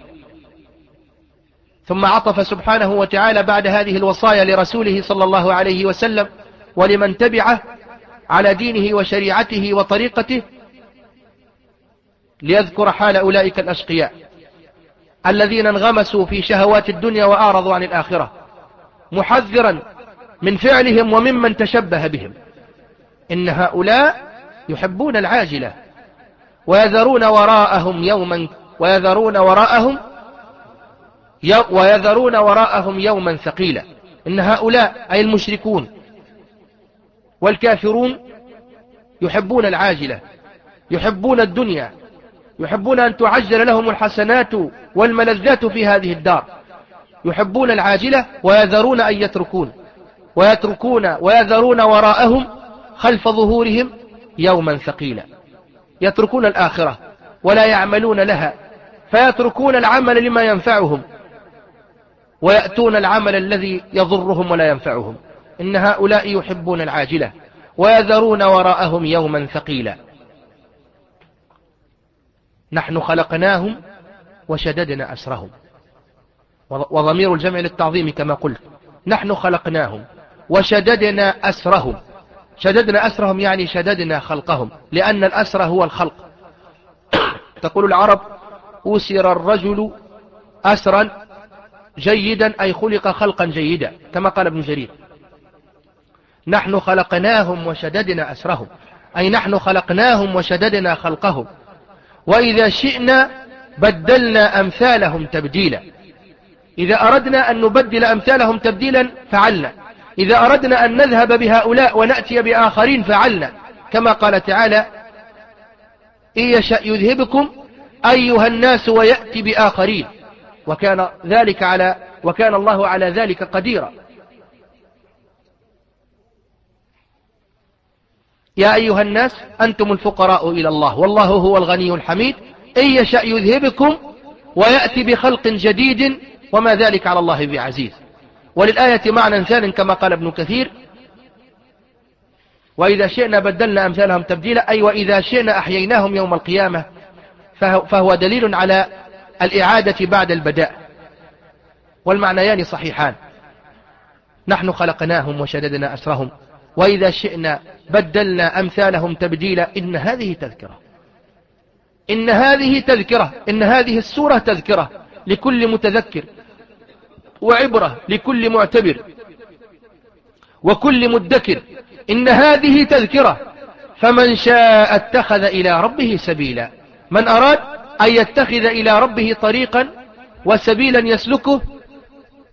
ثم عطف سبحانه وتعالى بعد هذه الوصايا لرسوله صلى الله عليه وسلم ولمن تبعه على دينه وشريعته وطريقته، ليذكر حال أولئك الأشقياء الذين انغمسوا في شهوات الدنيا وأعرضوا عن الآخرة، محذرا من فعلهم وممن تشبه بهم. إن هؤلاء يحبون العاجلة ويذرون وراءهم يوما ويذرون وراءهم ويذرون وراءهم يوما ثقيلا. إن هؤلاء أي المشركون والكافرون يحبون العاجلة، يحبون الدنيا، يحبون أن تعجل لهم الحسنات والملذات في هذه الدار، يحبون العاجلة ويذرون أن يتركون ويتركون ويذرون وراءهم خلف ظهورهم يوما ثقيلا. يتركون الآخرة ولا يعملون لها، فيتركون العمل لما ينفعهم ويأتون العمل الذي يضرهم ولا ينفعهم. إن هؤلاء يحبون العاجلة ويذرون وراءهم يوما ثقيلا. نحن خلقناهم وشددنا أسرهم، وضمير الجمع للتعظيم كما قلت. نحن خلقناهم وشددنا أسرهم. شددنا أسرهم يعني شددنا خلقهم، لأن الأسر هو الخلق. تقول العرب: أسر الرجل أسرا جيدا، أي خلق خلقا جيدا، كما قال ابن جرير. نحن خلقناهم وشددنا أسرهم، أي نحن خلقناهم وشددنا خلقهم. وإذا شئنا بدلنا أمثالهم تبديلا. إذا أردنا أن نبدل أمثالهم تبديلا فعلنا، إذا أردنا أن نذهب بهؤلاء ونأتي بآخرين فعلنا، كما قال تعالى: إن يشأ يذهبكم أيها الناس ويأتي بآخرين، وكان ذلك على وكان الله على ذلك قديرا. يا أيها الناس أنتم الفقراء إلى الله والله هو الغني الحميد، إن يشأ يذهبكم ويأتي بخلق جديد وما ذلك على الله بعزيز. وللآية معنى ثان كما قال ابن كثير: وإذا شئنا بدلنا أمثالهم تبديلا، أي وإذا شئنا أحييناهم يوم القيامة، فهو دليل على الإعادة بعد البداء، والمعنيان صحيحان. نحن خلقناهم وشددنا أسرهم وإذا شئنا بدلنا أمثالهم تبديلا. إن هذه تذكرة، إن هذه تذكرة، إن هذه السورة تذكرة لكل متذكر، وعبرة لكل معتبر وكل مدكر. إن هذه تذكرة، فمن شاء اتخذ إلى ربه سبيلا. من أراد أن يتخذ إلى ربه طريقا وسبيلا يسلكه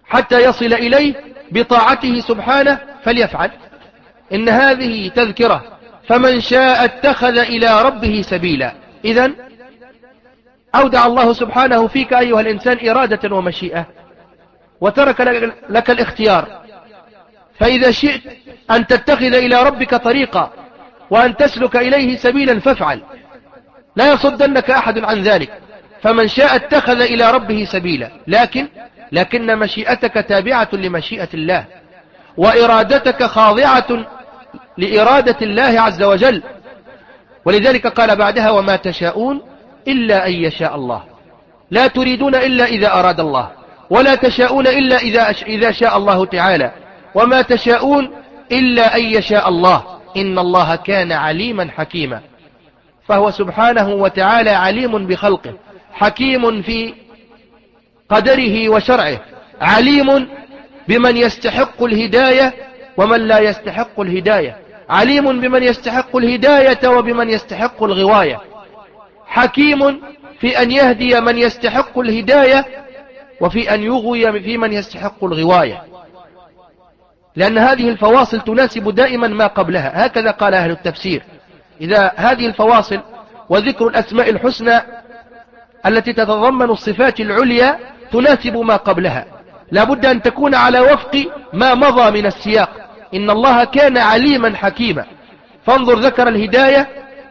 حتى يصل إليه بطاعته سبحانه فليفعل. إن هذه تذكرة، فمن شاء اتخذ إلى ربه سبيلا. إذن أودع الله سبحانه فيك أيها الإنسان إرادة ومشيئة، وترك لك الاختيار. فإذا شئت أن تتخذ إلى ربك طريقا وأن تسلك إليه سبيلا فافعل، لا يصدنك أحد عن ذلك. فمن شاء اتخذ إلى ربه سبيلا، لكن لكن مشيئتك تابعة لمشيئة الله، وإرادتك خاضعة لإرادة الله عز وجل. ولذلك قال بعدها: وما تشاءون إلا أن يشاء الله. لا تريدون إلا إذا أراد الله، ولا تشاءون إلا إذا, إذا شاء الله تعالى. وما تشاءون إلا أن يشاء الله، إن الله كان عليما حكيما. فهو سبحانه وتعالى عليم بخلقه، حكيم في قدره وشرعه، عليم بمن يستحق الهداية ومن لا يستحق الهداية، عليم بمن يستحق الهداية وبمن يستحق الغواية، حكيم في أن يهدي من يستحق الهداية وفي أن يغوي في من يستحق الغواية، لأن هذه الفواصل تناسب دائما ما قبلها. هكذا قال أهل التفسير: إذا هذه الفواصل وذكر الأسماء الحسنى التي تتضمن الصفات العليا تناسب ما قبلها، لابد أن تكون على وفق ما مضى من السياق. إن الله كان عليما حكيما. فانظر، ذكر الهداية،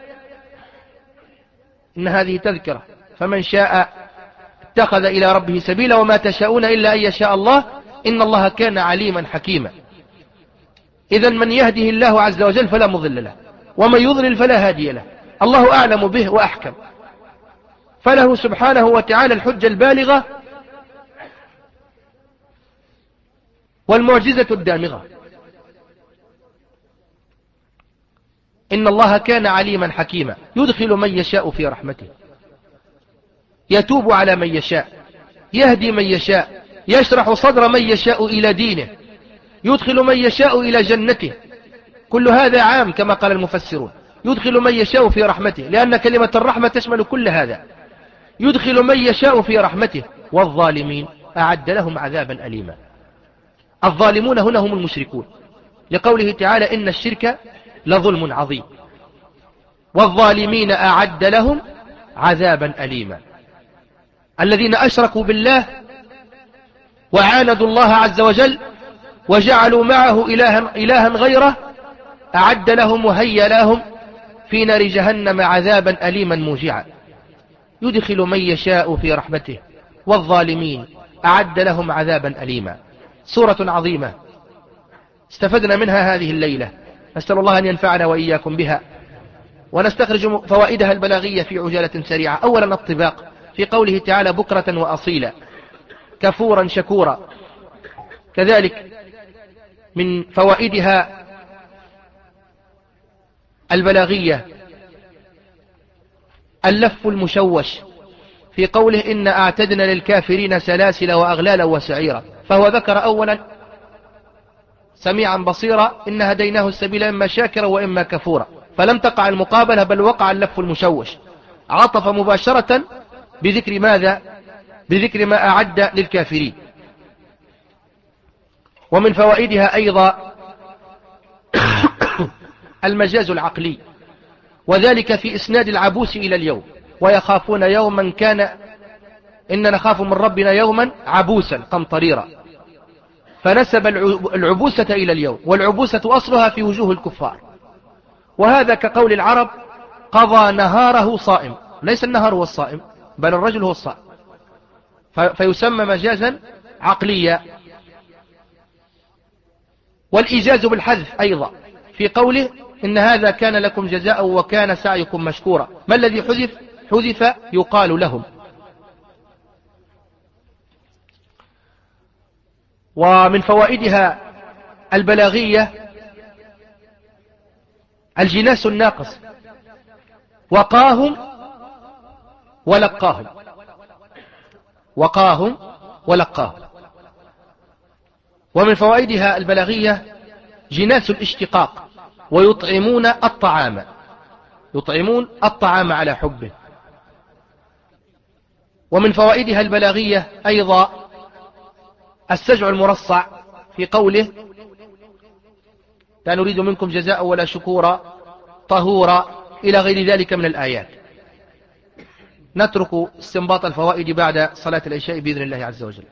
إن هذه تذكرة، فمن شاء اتخذ إلى ربه سبيلا، وما تشاءون إلا أن يشاء الله، إن الله كان عليما حكيما. إذن من يهده الله عز وجل فلا مضل له، ومن يضلل فلا هادي له. الله أعلم به وأحكم، فله سبحانه وتعالى الحجة البالغة والمعجزة الدامغة. إن الله كان عليما حكيما، يدخل من يشاء في رحمته، يتوب على من يشاء، يهدي من يشاء، يشرح صدر من يشاء إلى دينه، يدخل من يشاء إلى جنته. كل هذا عام كما قال المفسرون، يدخل من يشاء في رحمته، لأن كلمة الرحمة تشمل كل هذا. يدخل من يشاء في رحمته، والظالمين أعد لهم عذابا أليما. الظالمون هنا هم المشركون، لقوله تعالى: إن الشرك لظلم عظيم، والظالمين أعد لهم عذابا أليما. الذين أشركوا بالله وعاندوا الله عز وجل وجعلوا معه إلها, إلها غيره، أعد لهم وهيأ لهم في نار جهنم عذابا أليما موجعا. يدخل من يشاء في رحمته، والظالمين أعد لهم عذابا أليما. سورة عظيمة استفدنا منها هذه الليلة، نسأل الله أن ينفعنا وإياكم بها، ونستخرج فوائدها البلاغية في عجالة سريعة. أولا الطباق في قوله تعالى: بكرة وأصيلا، كفورا شكورا. كذلك من فوائدها البلاغية اللف المشوش في قوله: إن أعتدنا للكافرين سلاسل وأغلالا وسعيرا. فهو ذكر أولا سميعا بصيرا، إن هديناه السبيل إما شاكرا وإما كفورا، فلم تقع المقابلة بل وقع اللف المشوش. عطف مباشرة بذكر ماذا؟ بذكر ما أعد للكافرين. ومن فوائدها أيضا المجاز العقلي، وذلك في إسناد العبوس إلى اليوم: ويخافون يوما كان إن نخاف من ربنا يوما عبوسا قمطريرا، فنسب العبوسة إلى اليوم، والعبوسة أصلها في وجوه الكفار. وهذا كقول العرب: قضى نهاره صائم. ليس النهار هو الصائم، بل الرجل هو الصائم، فيسمى مجازا عقليا. والإيجاز بالحذف أيضا في قوله: إن هذا كان لكم جزاء وكان سعيكم مشكورا. ما الذي حذف؟ حذف يقال لهم. ومن فوائدها البلاغية الجناس الناقص: وقاهم ولقاهم، وقاهم ولقاهم. ومن فوائدها البلاغية جناس الاشتقاق: ويطعمون الطعام، يطعمون الطعام على حبه. ومن فوائدها البلاغية أيضا السجع المرصع في قوله لا نريد منكم جزاء ولا شكورا طهورا إلى غير ذلك من الآيات. نترك استنباط الفوائد بعد صلاة العشاء بإذن الله عز وجل.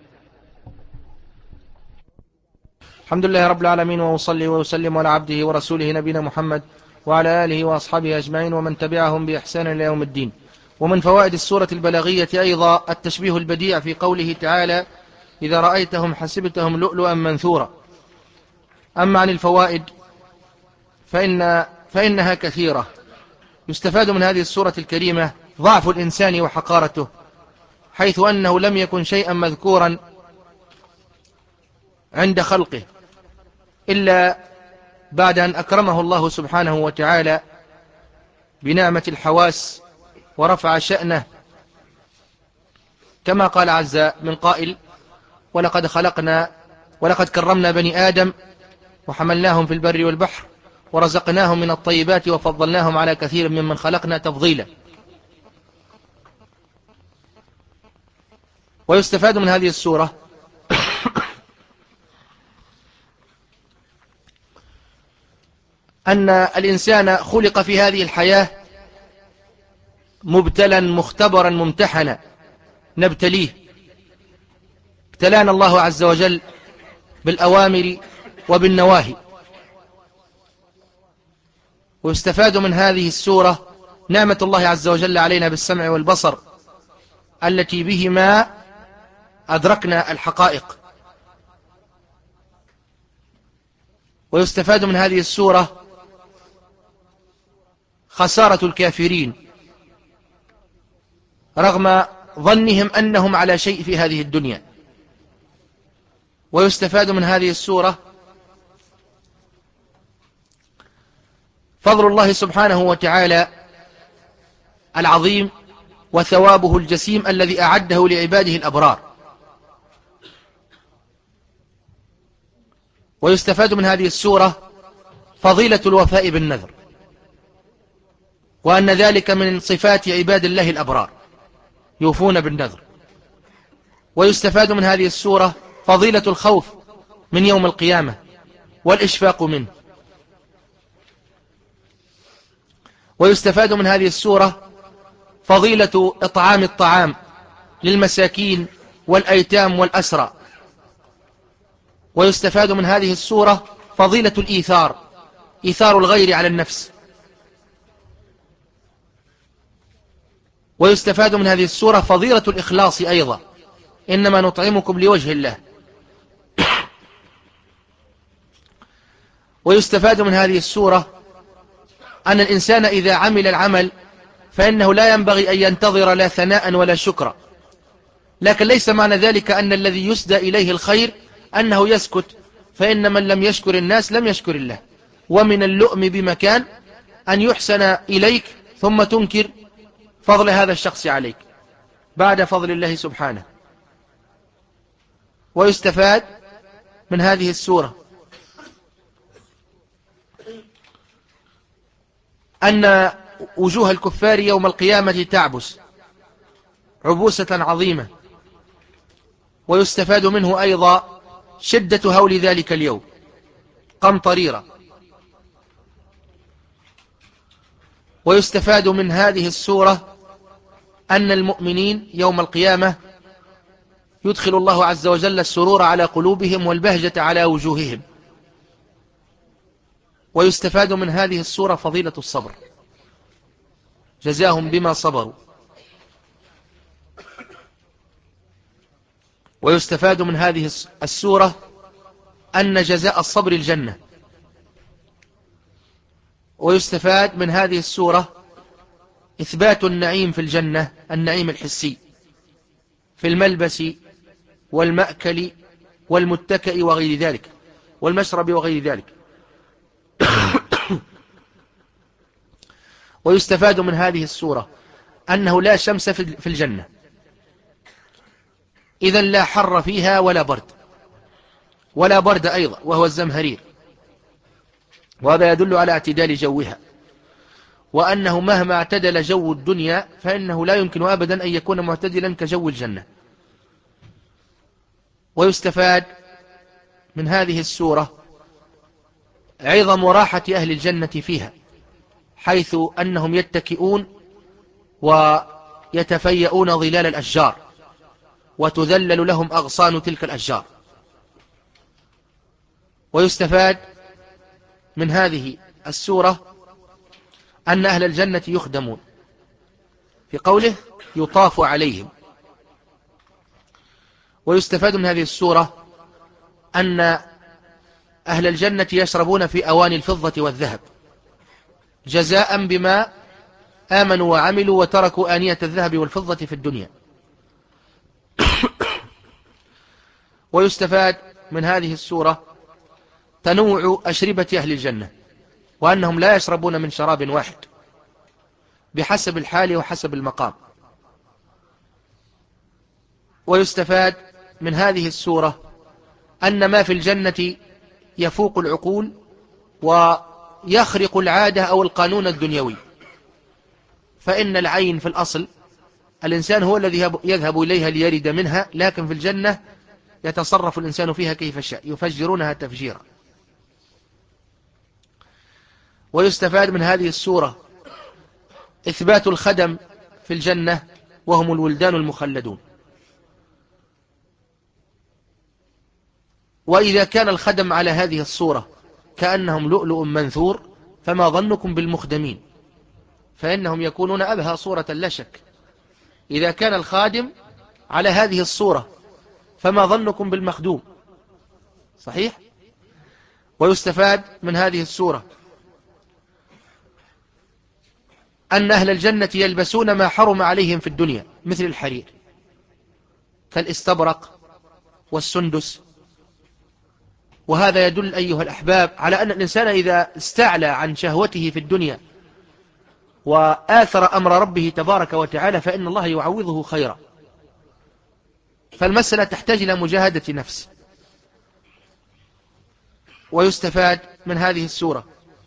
الحمد لله رب العالمين، وأصلي وأسلم على عبده ورسوله نبينا محمد وعلى آله وأصحابه أجمعين ومن تبعهم بإحسان إلى يوم الدين. ومن فوائد السورة البلاغية أيضا التشبيه البديع في قوله تعالى إذا رأيتهم حسبتهم لؤلؤا منثورا. أما عن الفوائد فإن فإنها كثيرة. يستفاد من هذه السورة الكريمة ضعف الإنسان وحقارته، حيث أنه لم يكن شيئا مذكورا عند خلقه إلا بعد أن أكرمه الله سبحانه وتعالى بنعمة الحواس ورفع شأنه، كما قال عز من قائل ولقد خلقنا ولقد كرمنا بني آدم وحملناهم في البر والبحر ورزقناهم من الطيبات وفضلناهم على كثير ممن خلقنا تفضيلا. ويستفاد من هذه السورة أن الإنسان خلق في هذه الحياة مبتلا مختبرا ممتحنا نبتليه. ابتلانا الله عز وجل بالأوامر وبالنواهي. ويستفاد من هذه السورة نعمة الله عز وجل علينا بالسمع والبصر التي بهما أدركنا الحقائق. ويستفاد من هذه السورة خسارة الكافرين رغم ظنهم أنهم على شيء في هذه الدنيا. ويستفاد من هذه السورة فضل الله سبحانه وتعالى العظيم وثوابه الجسيم الذي أعده لعباده الأبرار. ويستفاد من هذه السورة فضيلة الوفاء بالنذر، وأن ذلك من صفات عباد الله الأبرار يوفون بالنذر. ويستفاد من هذه السورة فضيلة الخوف من يوم القيامة والإشفاق منه. ويستفاد من هذه السورة فضيلة إطعام الطعام للمساكين والأيتام والأسرى. ويستفاد من هذه السورة فضيلة الإيثار، إيثار الغير على النفس. ويستفاد من هذه السورة فضيلة الإخلاص أيضا، إنما نطعمكم لوجه الله. ويستفاد من هذه السورة أن الإنسان إذا عمل العمل فإنه لا ينبغي أن ينتظر لا ثناء ولا شكرا، لكن ليس معنى ذلك أن الذي يسدى إليه الخير أنه يسكت، فإن من لم يشكر الناس لم يشكر الله. ومن اللؤم بمكان أن يحسن إليك ثم تنكر فضل هذا الشخص عليك بعد فضل الله سبحانه. ويستفاد من هذه السورة أن وجوه الكفار يوم القيامة تعبس عبوسة عظيمة. ويستفاد منه أيضا شدة هول ذلك اليوم قمطريرة. ويستفاد من هذه السورة أن المؤمنين يوم القيامة يدخل الله عز وجل السرور على قلوبهم والبهجة على وجوههم. ويستفاد من هذه السورة فضيلة الصبر، جزاهم بما صبروا. ويستفاد من هذه السورة أن جزاء الصبر الجنة. ويستفاد من هذه السورة إثبات النعيم في الجنة، النعيم الحسي في الملبس والمأكل والمتكئ وغير ذلك والمشرب وغير ذلك. ويستفاد من هذه السورة أنه لا شمس في الجنة، إذن لا حر فيها ولا برد، ولا برد أيضا وهو الزمهرير، وهذا يدل على اعتدال جوها، وأنه مهما اعتدل جو الدنيا فإنه لا يمكن أبدا أن يكون معتدلا كجو الجنة. ويستفاد من هذه السورة عظم راحة أهل الجنة فيها، حيث أنهم يتكئون ويتفيئون ظلال الأشجار وتذلل لهم أغصان تلك الأشجار. ويستفاد من هذه السورة أن أهل الجنة يخدمون، في قوله يطاف عليهم. ويستفاد من هذه السورة أن أهل الجنة يشربون في أواني الفضة والذهب جزاء بما آمنوا وعملوا وتركوا آنية الذهب والفضة في الدنيا. ويستفاد من هذه السورة تنوع أشربة أهل الجنة، وأنهم لا يشربون من شراب واحد بحسب الحال وحسب المقام. ويستفاد من هذه السورة أن ما في الجنة يفوق العقول ويخرق العادة أو القانون الدنيوي، فإن العين في الأصل الإنسان هو الذي يذهب إليها ليرد منها، لكن في الجنة يتصرف الإنسان فيها كيف شاء، يفجرونها تفجيرا. ويستفاد من هذه السورة إثبات الخدم في الجنة وهم الولدان المخلدون. وإذا كان الخدم على هذه الصورة كأنهم لؤلؤ منثور، فما ظنكم بالمخدمين، فإنهم يكونون أبهى صورة لا شك. إذا كان الخادم على هذه الصورة فما ظنكم بالمخدوم، صحيح؟ ويستفاد من هذه السورة أن أهل الجنة يلبسون ما حرم عليهم في الدنيا مثل الحرير كالاستبرق والسندس. وهذا يدل أيها الأحباب على أن الإنسان إذا استعلى عن شهوته في الدنيا وآثر أمر ربه تبارك وتعالى فإن الله يعوضه خيرا. فالمسألة تحتاج إلى مجاهدة نفس. ويستفاد من هذه السورة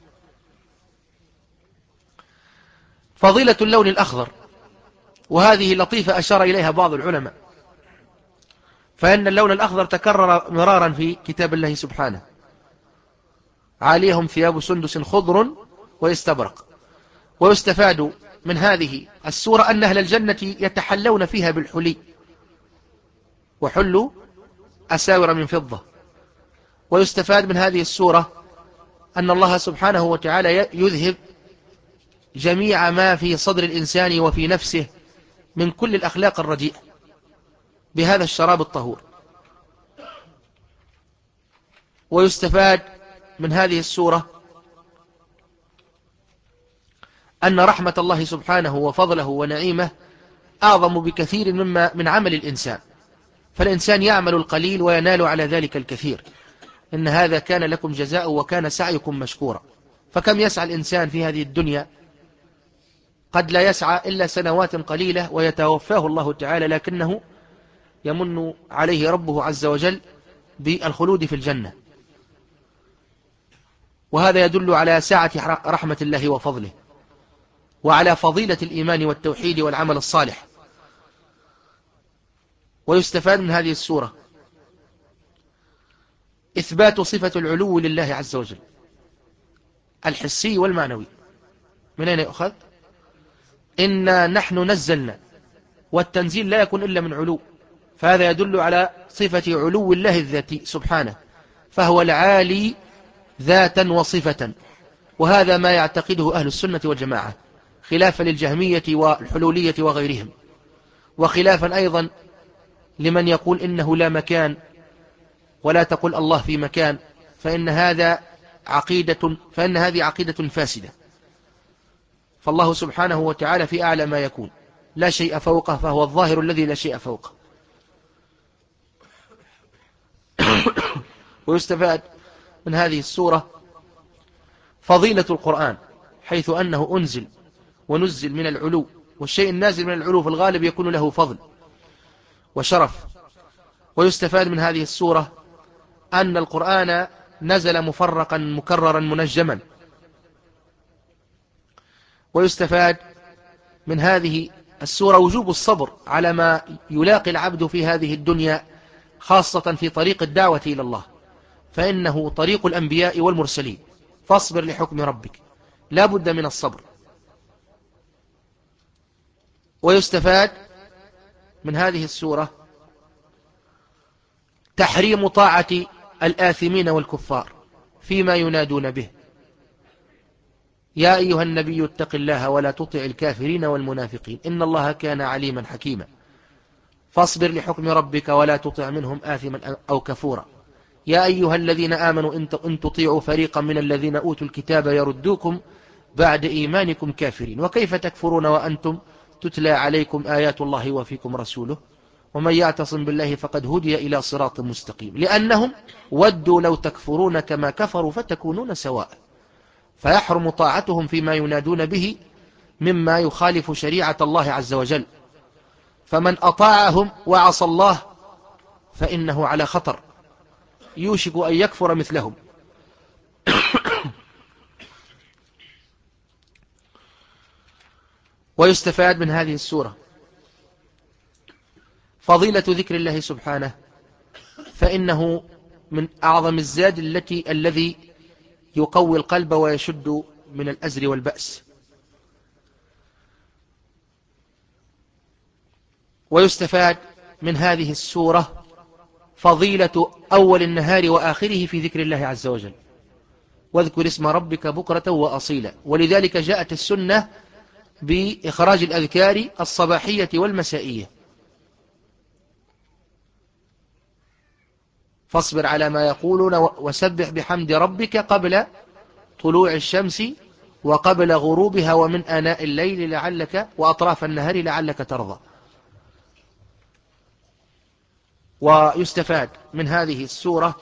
فضيلة اللون الأخضر، وهذه لطيفة أشار إليها بعض العلماء، فإن اللون الأخضر تكرر مرارا في كتاب الله سبحانه: عاليهم ثياب سندس خضر ويستبرق. ويستفاد من هذه السورة أن أهل الجنة يتحلون فيها بالحلي، وحلوا أساور من فضة. ويستفاد من هذه السورة أن الله سبحانه وتعالى يذهب جميع ما في صدر الإنسان وفي نفسه من كل الأخلاق الرديئة بهذا الشراب الطهور. ويستفاد من هذه السورة أن رحمة الله سبحانه وفضله ونعيمه أعظم بكثير مما من عمل الإنسان، فالإنسان يعمل القليل وينال على ذلك الكثير. إن هذا كان لكم جزاء وكان سعيكم مشكورا. فكم يسعى الإنسان في هذه الدنيا، قد لا يسعى إلا سنوات قليلة ويتوفاه الله تعالى، لكنه يمن عليه ربه عز وجل بالخلود في الجنة. وهذا يدل على سعة رحمة الله وفضله، وعلى فضيلة الإيمان والتوحيد والعمل الصالح. ويستفاد من هذه السورة إثبات صفة العلو لله عز وجل الحسي والمعنوي. من أين يؤخذ؟ إنا نحن نزلنا، والتنزيل لا يكون إلا من علو، فهذا يدل على صفة علو الله الذاتي سبحانه، فهو العالي ذاتا وصفة. وهذا ما يعتقده أهل السنة والجماعة، خلافا للجهمية والحلولية وغيرهم، وخلافا أيضا لمن يقول إنه لا مكان ولا تقول الله في مكان، فإن هذا عقيدة فإن هذه عقيدة فاسدة. فالله سبحانه وتعالى في أعلى ما يكون، لا شيء فوقه، فهو الظاهر الذي لا شيء فوقه. ويستفاد من هذه السورة فضيلة القرآن، حيث أنه أنزل ونزل من العلو، والشيء النازل من العلو في الغالب يكون له فضل وشرف. ويستفاد من هذه السورة أن القرآن نزل مفرقا مكررا منجما. ويستفاد من هذه السورة وجوب الصبر على ما يلاقي العبد في هذه الدنيا خاصة في طريق الدعوة إلى الله، فإنه طريق الأنبياء والمرسلين. فاصبر لحكم ربك، لا بد من الصبر. ويستفاد من هذه السورة تحريم طاعة الآثمين والكفار فيما ينادون به. يا أيها النبي اتق الله ولا تطع الكافرين والمنافقين إن الله كان عليما حكيما. فاصبر لحكم ربك ولا تطع منهم آثما أو كفورا. يا أيها الذين آمنوا إن تطيعوا فريقا من الذين أوتوا الكتاب يردوكم بعد إيمانكم كافرين وكيف تكفرون وأنتم تتلى عليكم آيات الله وفيكم رسوله ومن يعتصم بالله فقد هدي إلى صراط مستقيم لأنهم ودوا لو تكفرون كما كفروا فتكونون سواء. فيحرم طاعتهم فيما ينادون به مما يخالف شريعة الله عز وجل، فمن أطاعهم وعصى الله فإنه على خطر يوشك أن يكفر مثلهم. ويستفاد من هذه السورة فضيلة ذكر الله سبحانه، فإنه من أعظم الزاد التي الذي يقوي القلب ويشد من الأزر والبأس. ويستفاد من هذه السورة فضيلة أول النهار وآخره في ذكر الله عز وجل، واذكر اسم ربك بكرة وأصيلا. ولذلك جاءت السنة بإخراج الأذكار الصباحية والمسائية. فاصبر على ما يقولون وسبح بحمد ربك قبل طلوع الشمس وقبل غروبها ومن آناء الليل لعلك وأطراف النهار لعلك ترضى. ويستفاد من هذه السورة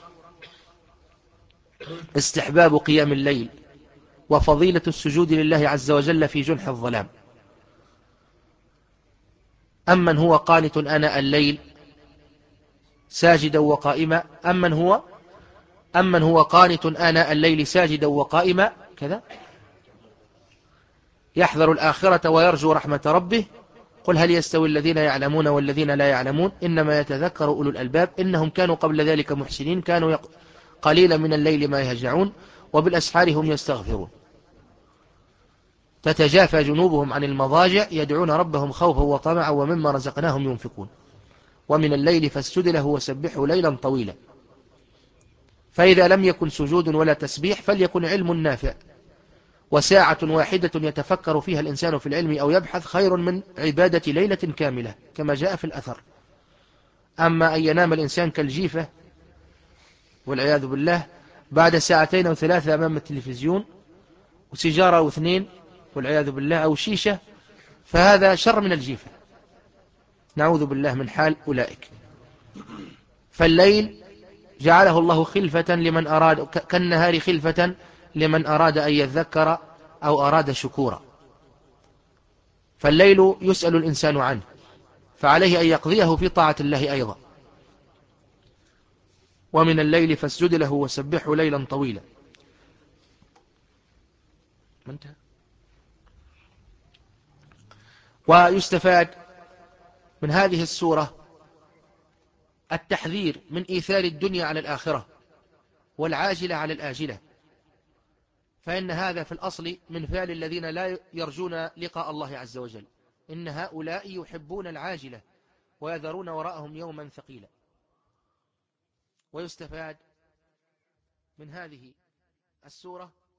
استحباب قيام الليل وفضيلة السجود لله عز وجل في جنح الظلام. أمن هو قانت آناء الليل ساجدا وقائما أمن هو أمن هو قانت آناء الليل ساجدا وقائما كذا يحذر الآخرة ويرجو رحمة ربه قل هل يستوي الذين يعلمون والذين لا يعلمون إنما يتذكر أولو الألباب إنهم كانوا قبل ذلك محسنين كانوا قليلا من الليل ما يهجعون وبالأسحار هم يستغفرون تتجافى جنوبهم عن المضاجع يدعون ربهم خوفا وطمعا ومما رزقناهم ينفقون ومن الليل فاسجد له وسبحه ليلا طويلا. فإذا لم يكن سجود ولا تسبيح فليكن علم نافع، وساعة واحدة يتفكر فيها الإنسان في العلم أو يبحث خير من عبادة ليلة كاملة كما جاء في الأثر. أما أن ينام الإنسان كالجيفة والعياذ بالله بعد ساعتين أو ثلاثة أمام التلفزيون وسيجارة أو اثنين والعياذ بالله أو شيشة فهذا شر من الجيفة، نعوذ بالله من حال أولئك. فالليل جعله الله خلفة لمن أراد كالنهار خلفة لمن أراد أن يذكر أو أراد شكورا. فالليل يسأل الإنسان عنه فعليه أن يقضيه في طاعة الله أيضا. ومن الليل فاسجد له وسبحه ليلا طويلا. ويستفاد من هذه السورة التحذير من إيثار الدنيا على الآخرة والعاجلة على الآجلة، فإن هذا في الأصل من فعل الذين لا يرجون لقاء الله عز وجل، إن هؤلاء يحبون العاجلة ويذرون وراءهم يوما ثقيلا. ويستفاد من هذه السورة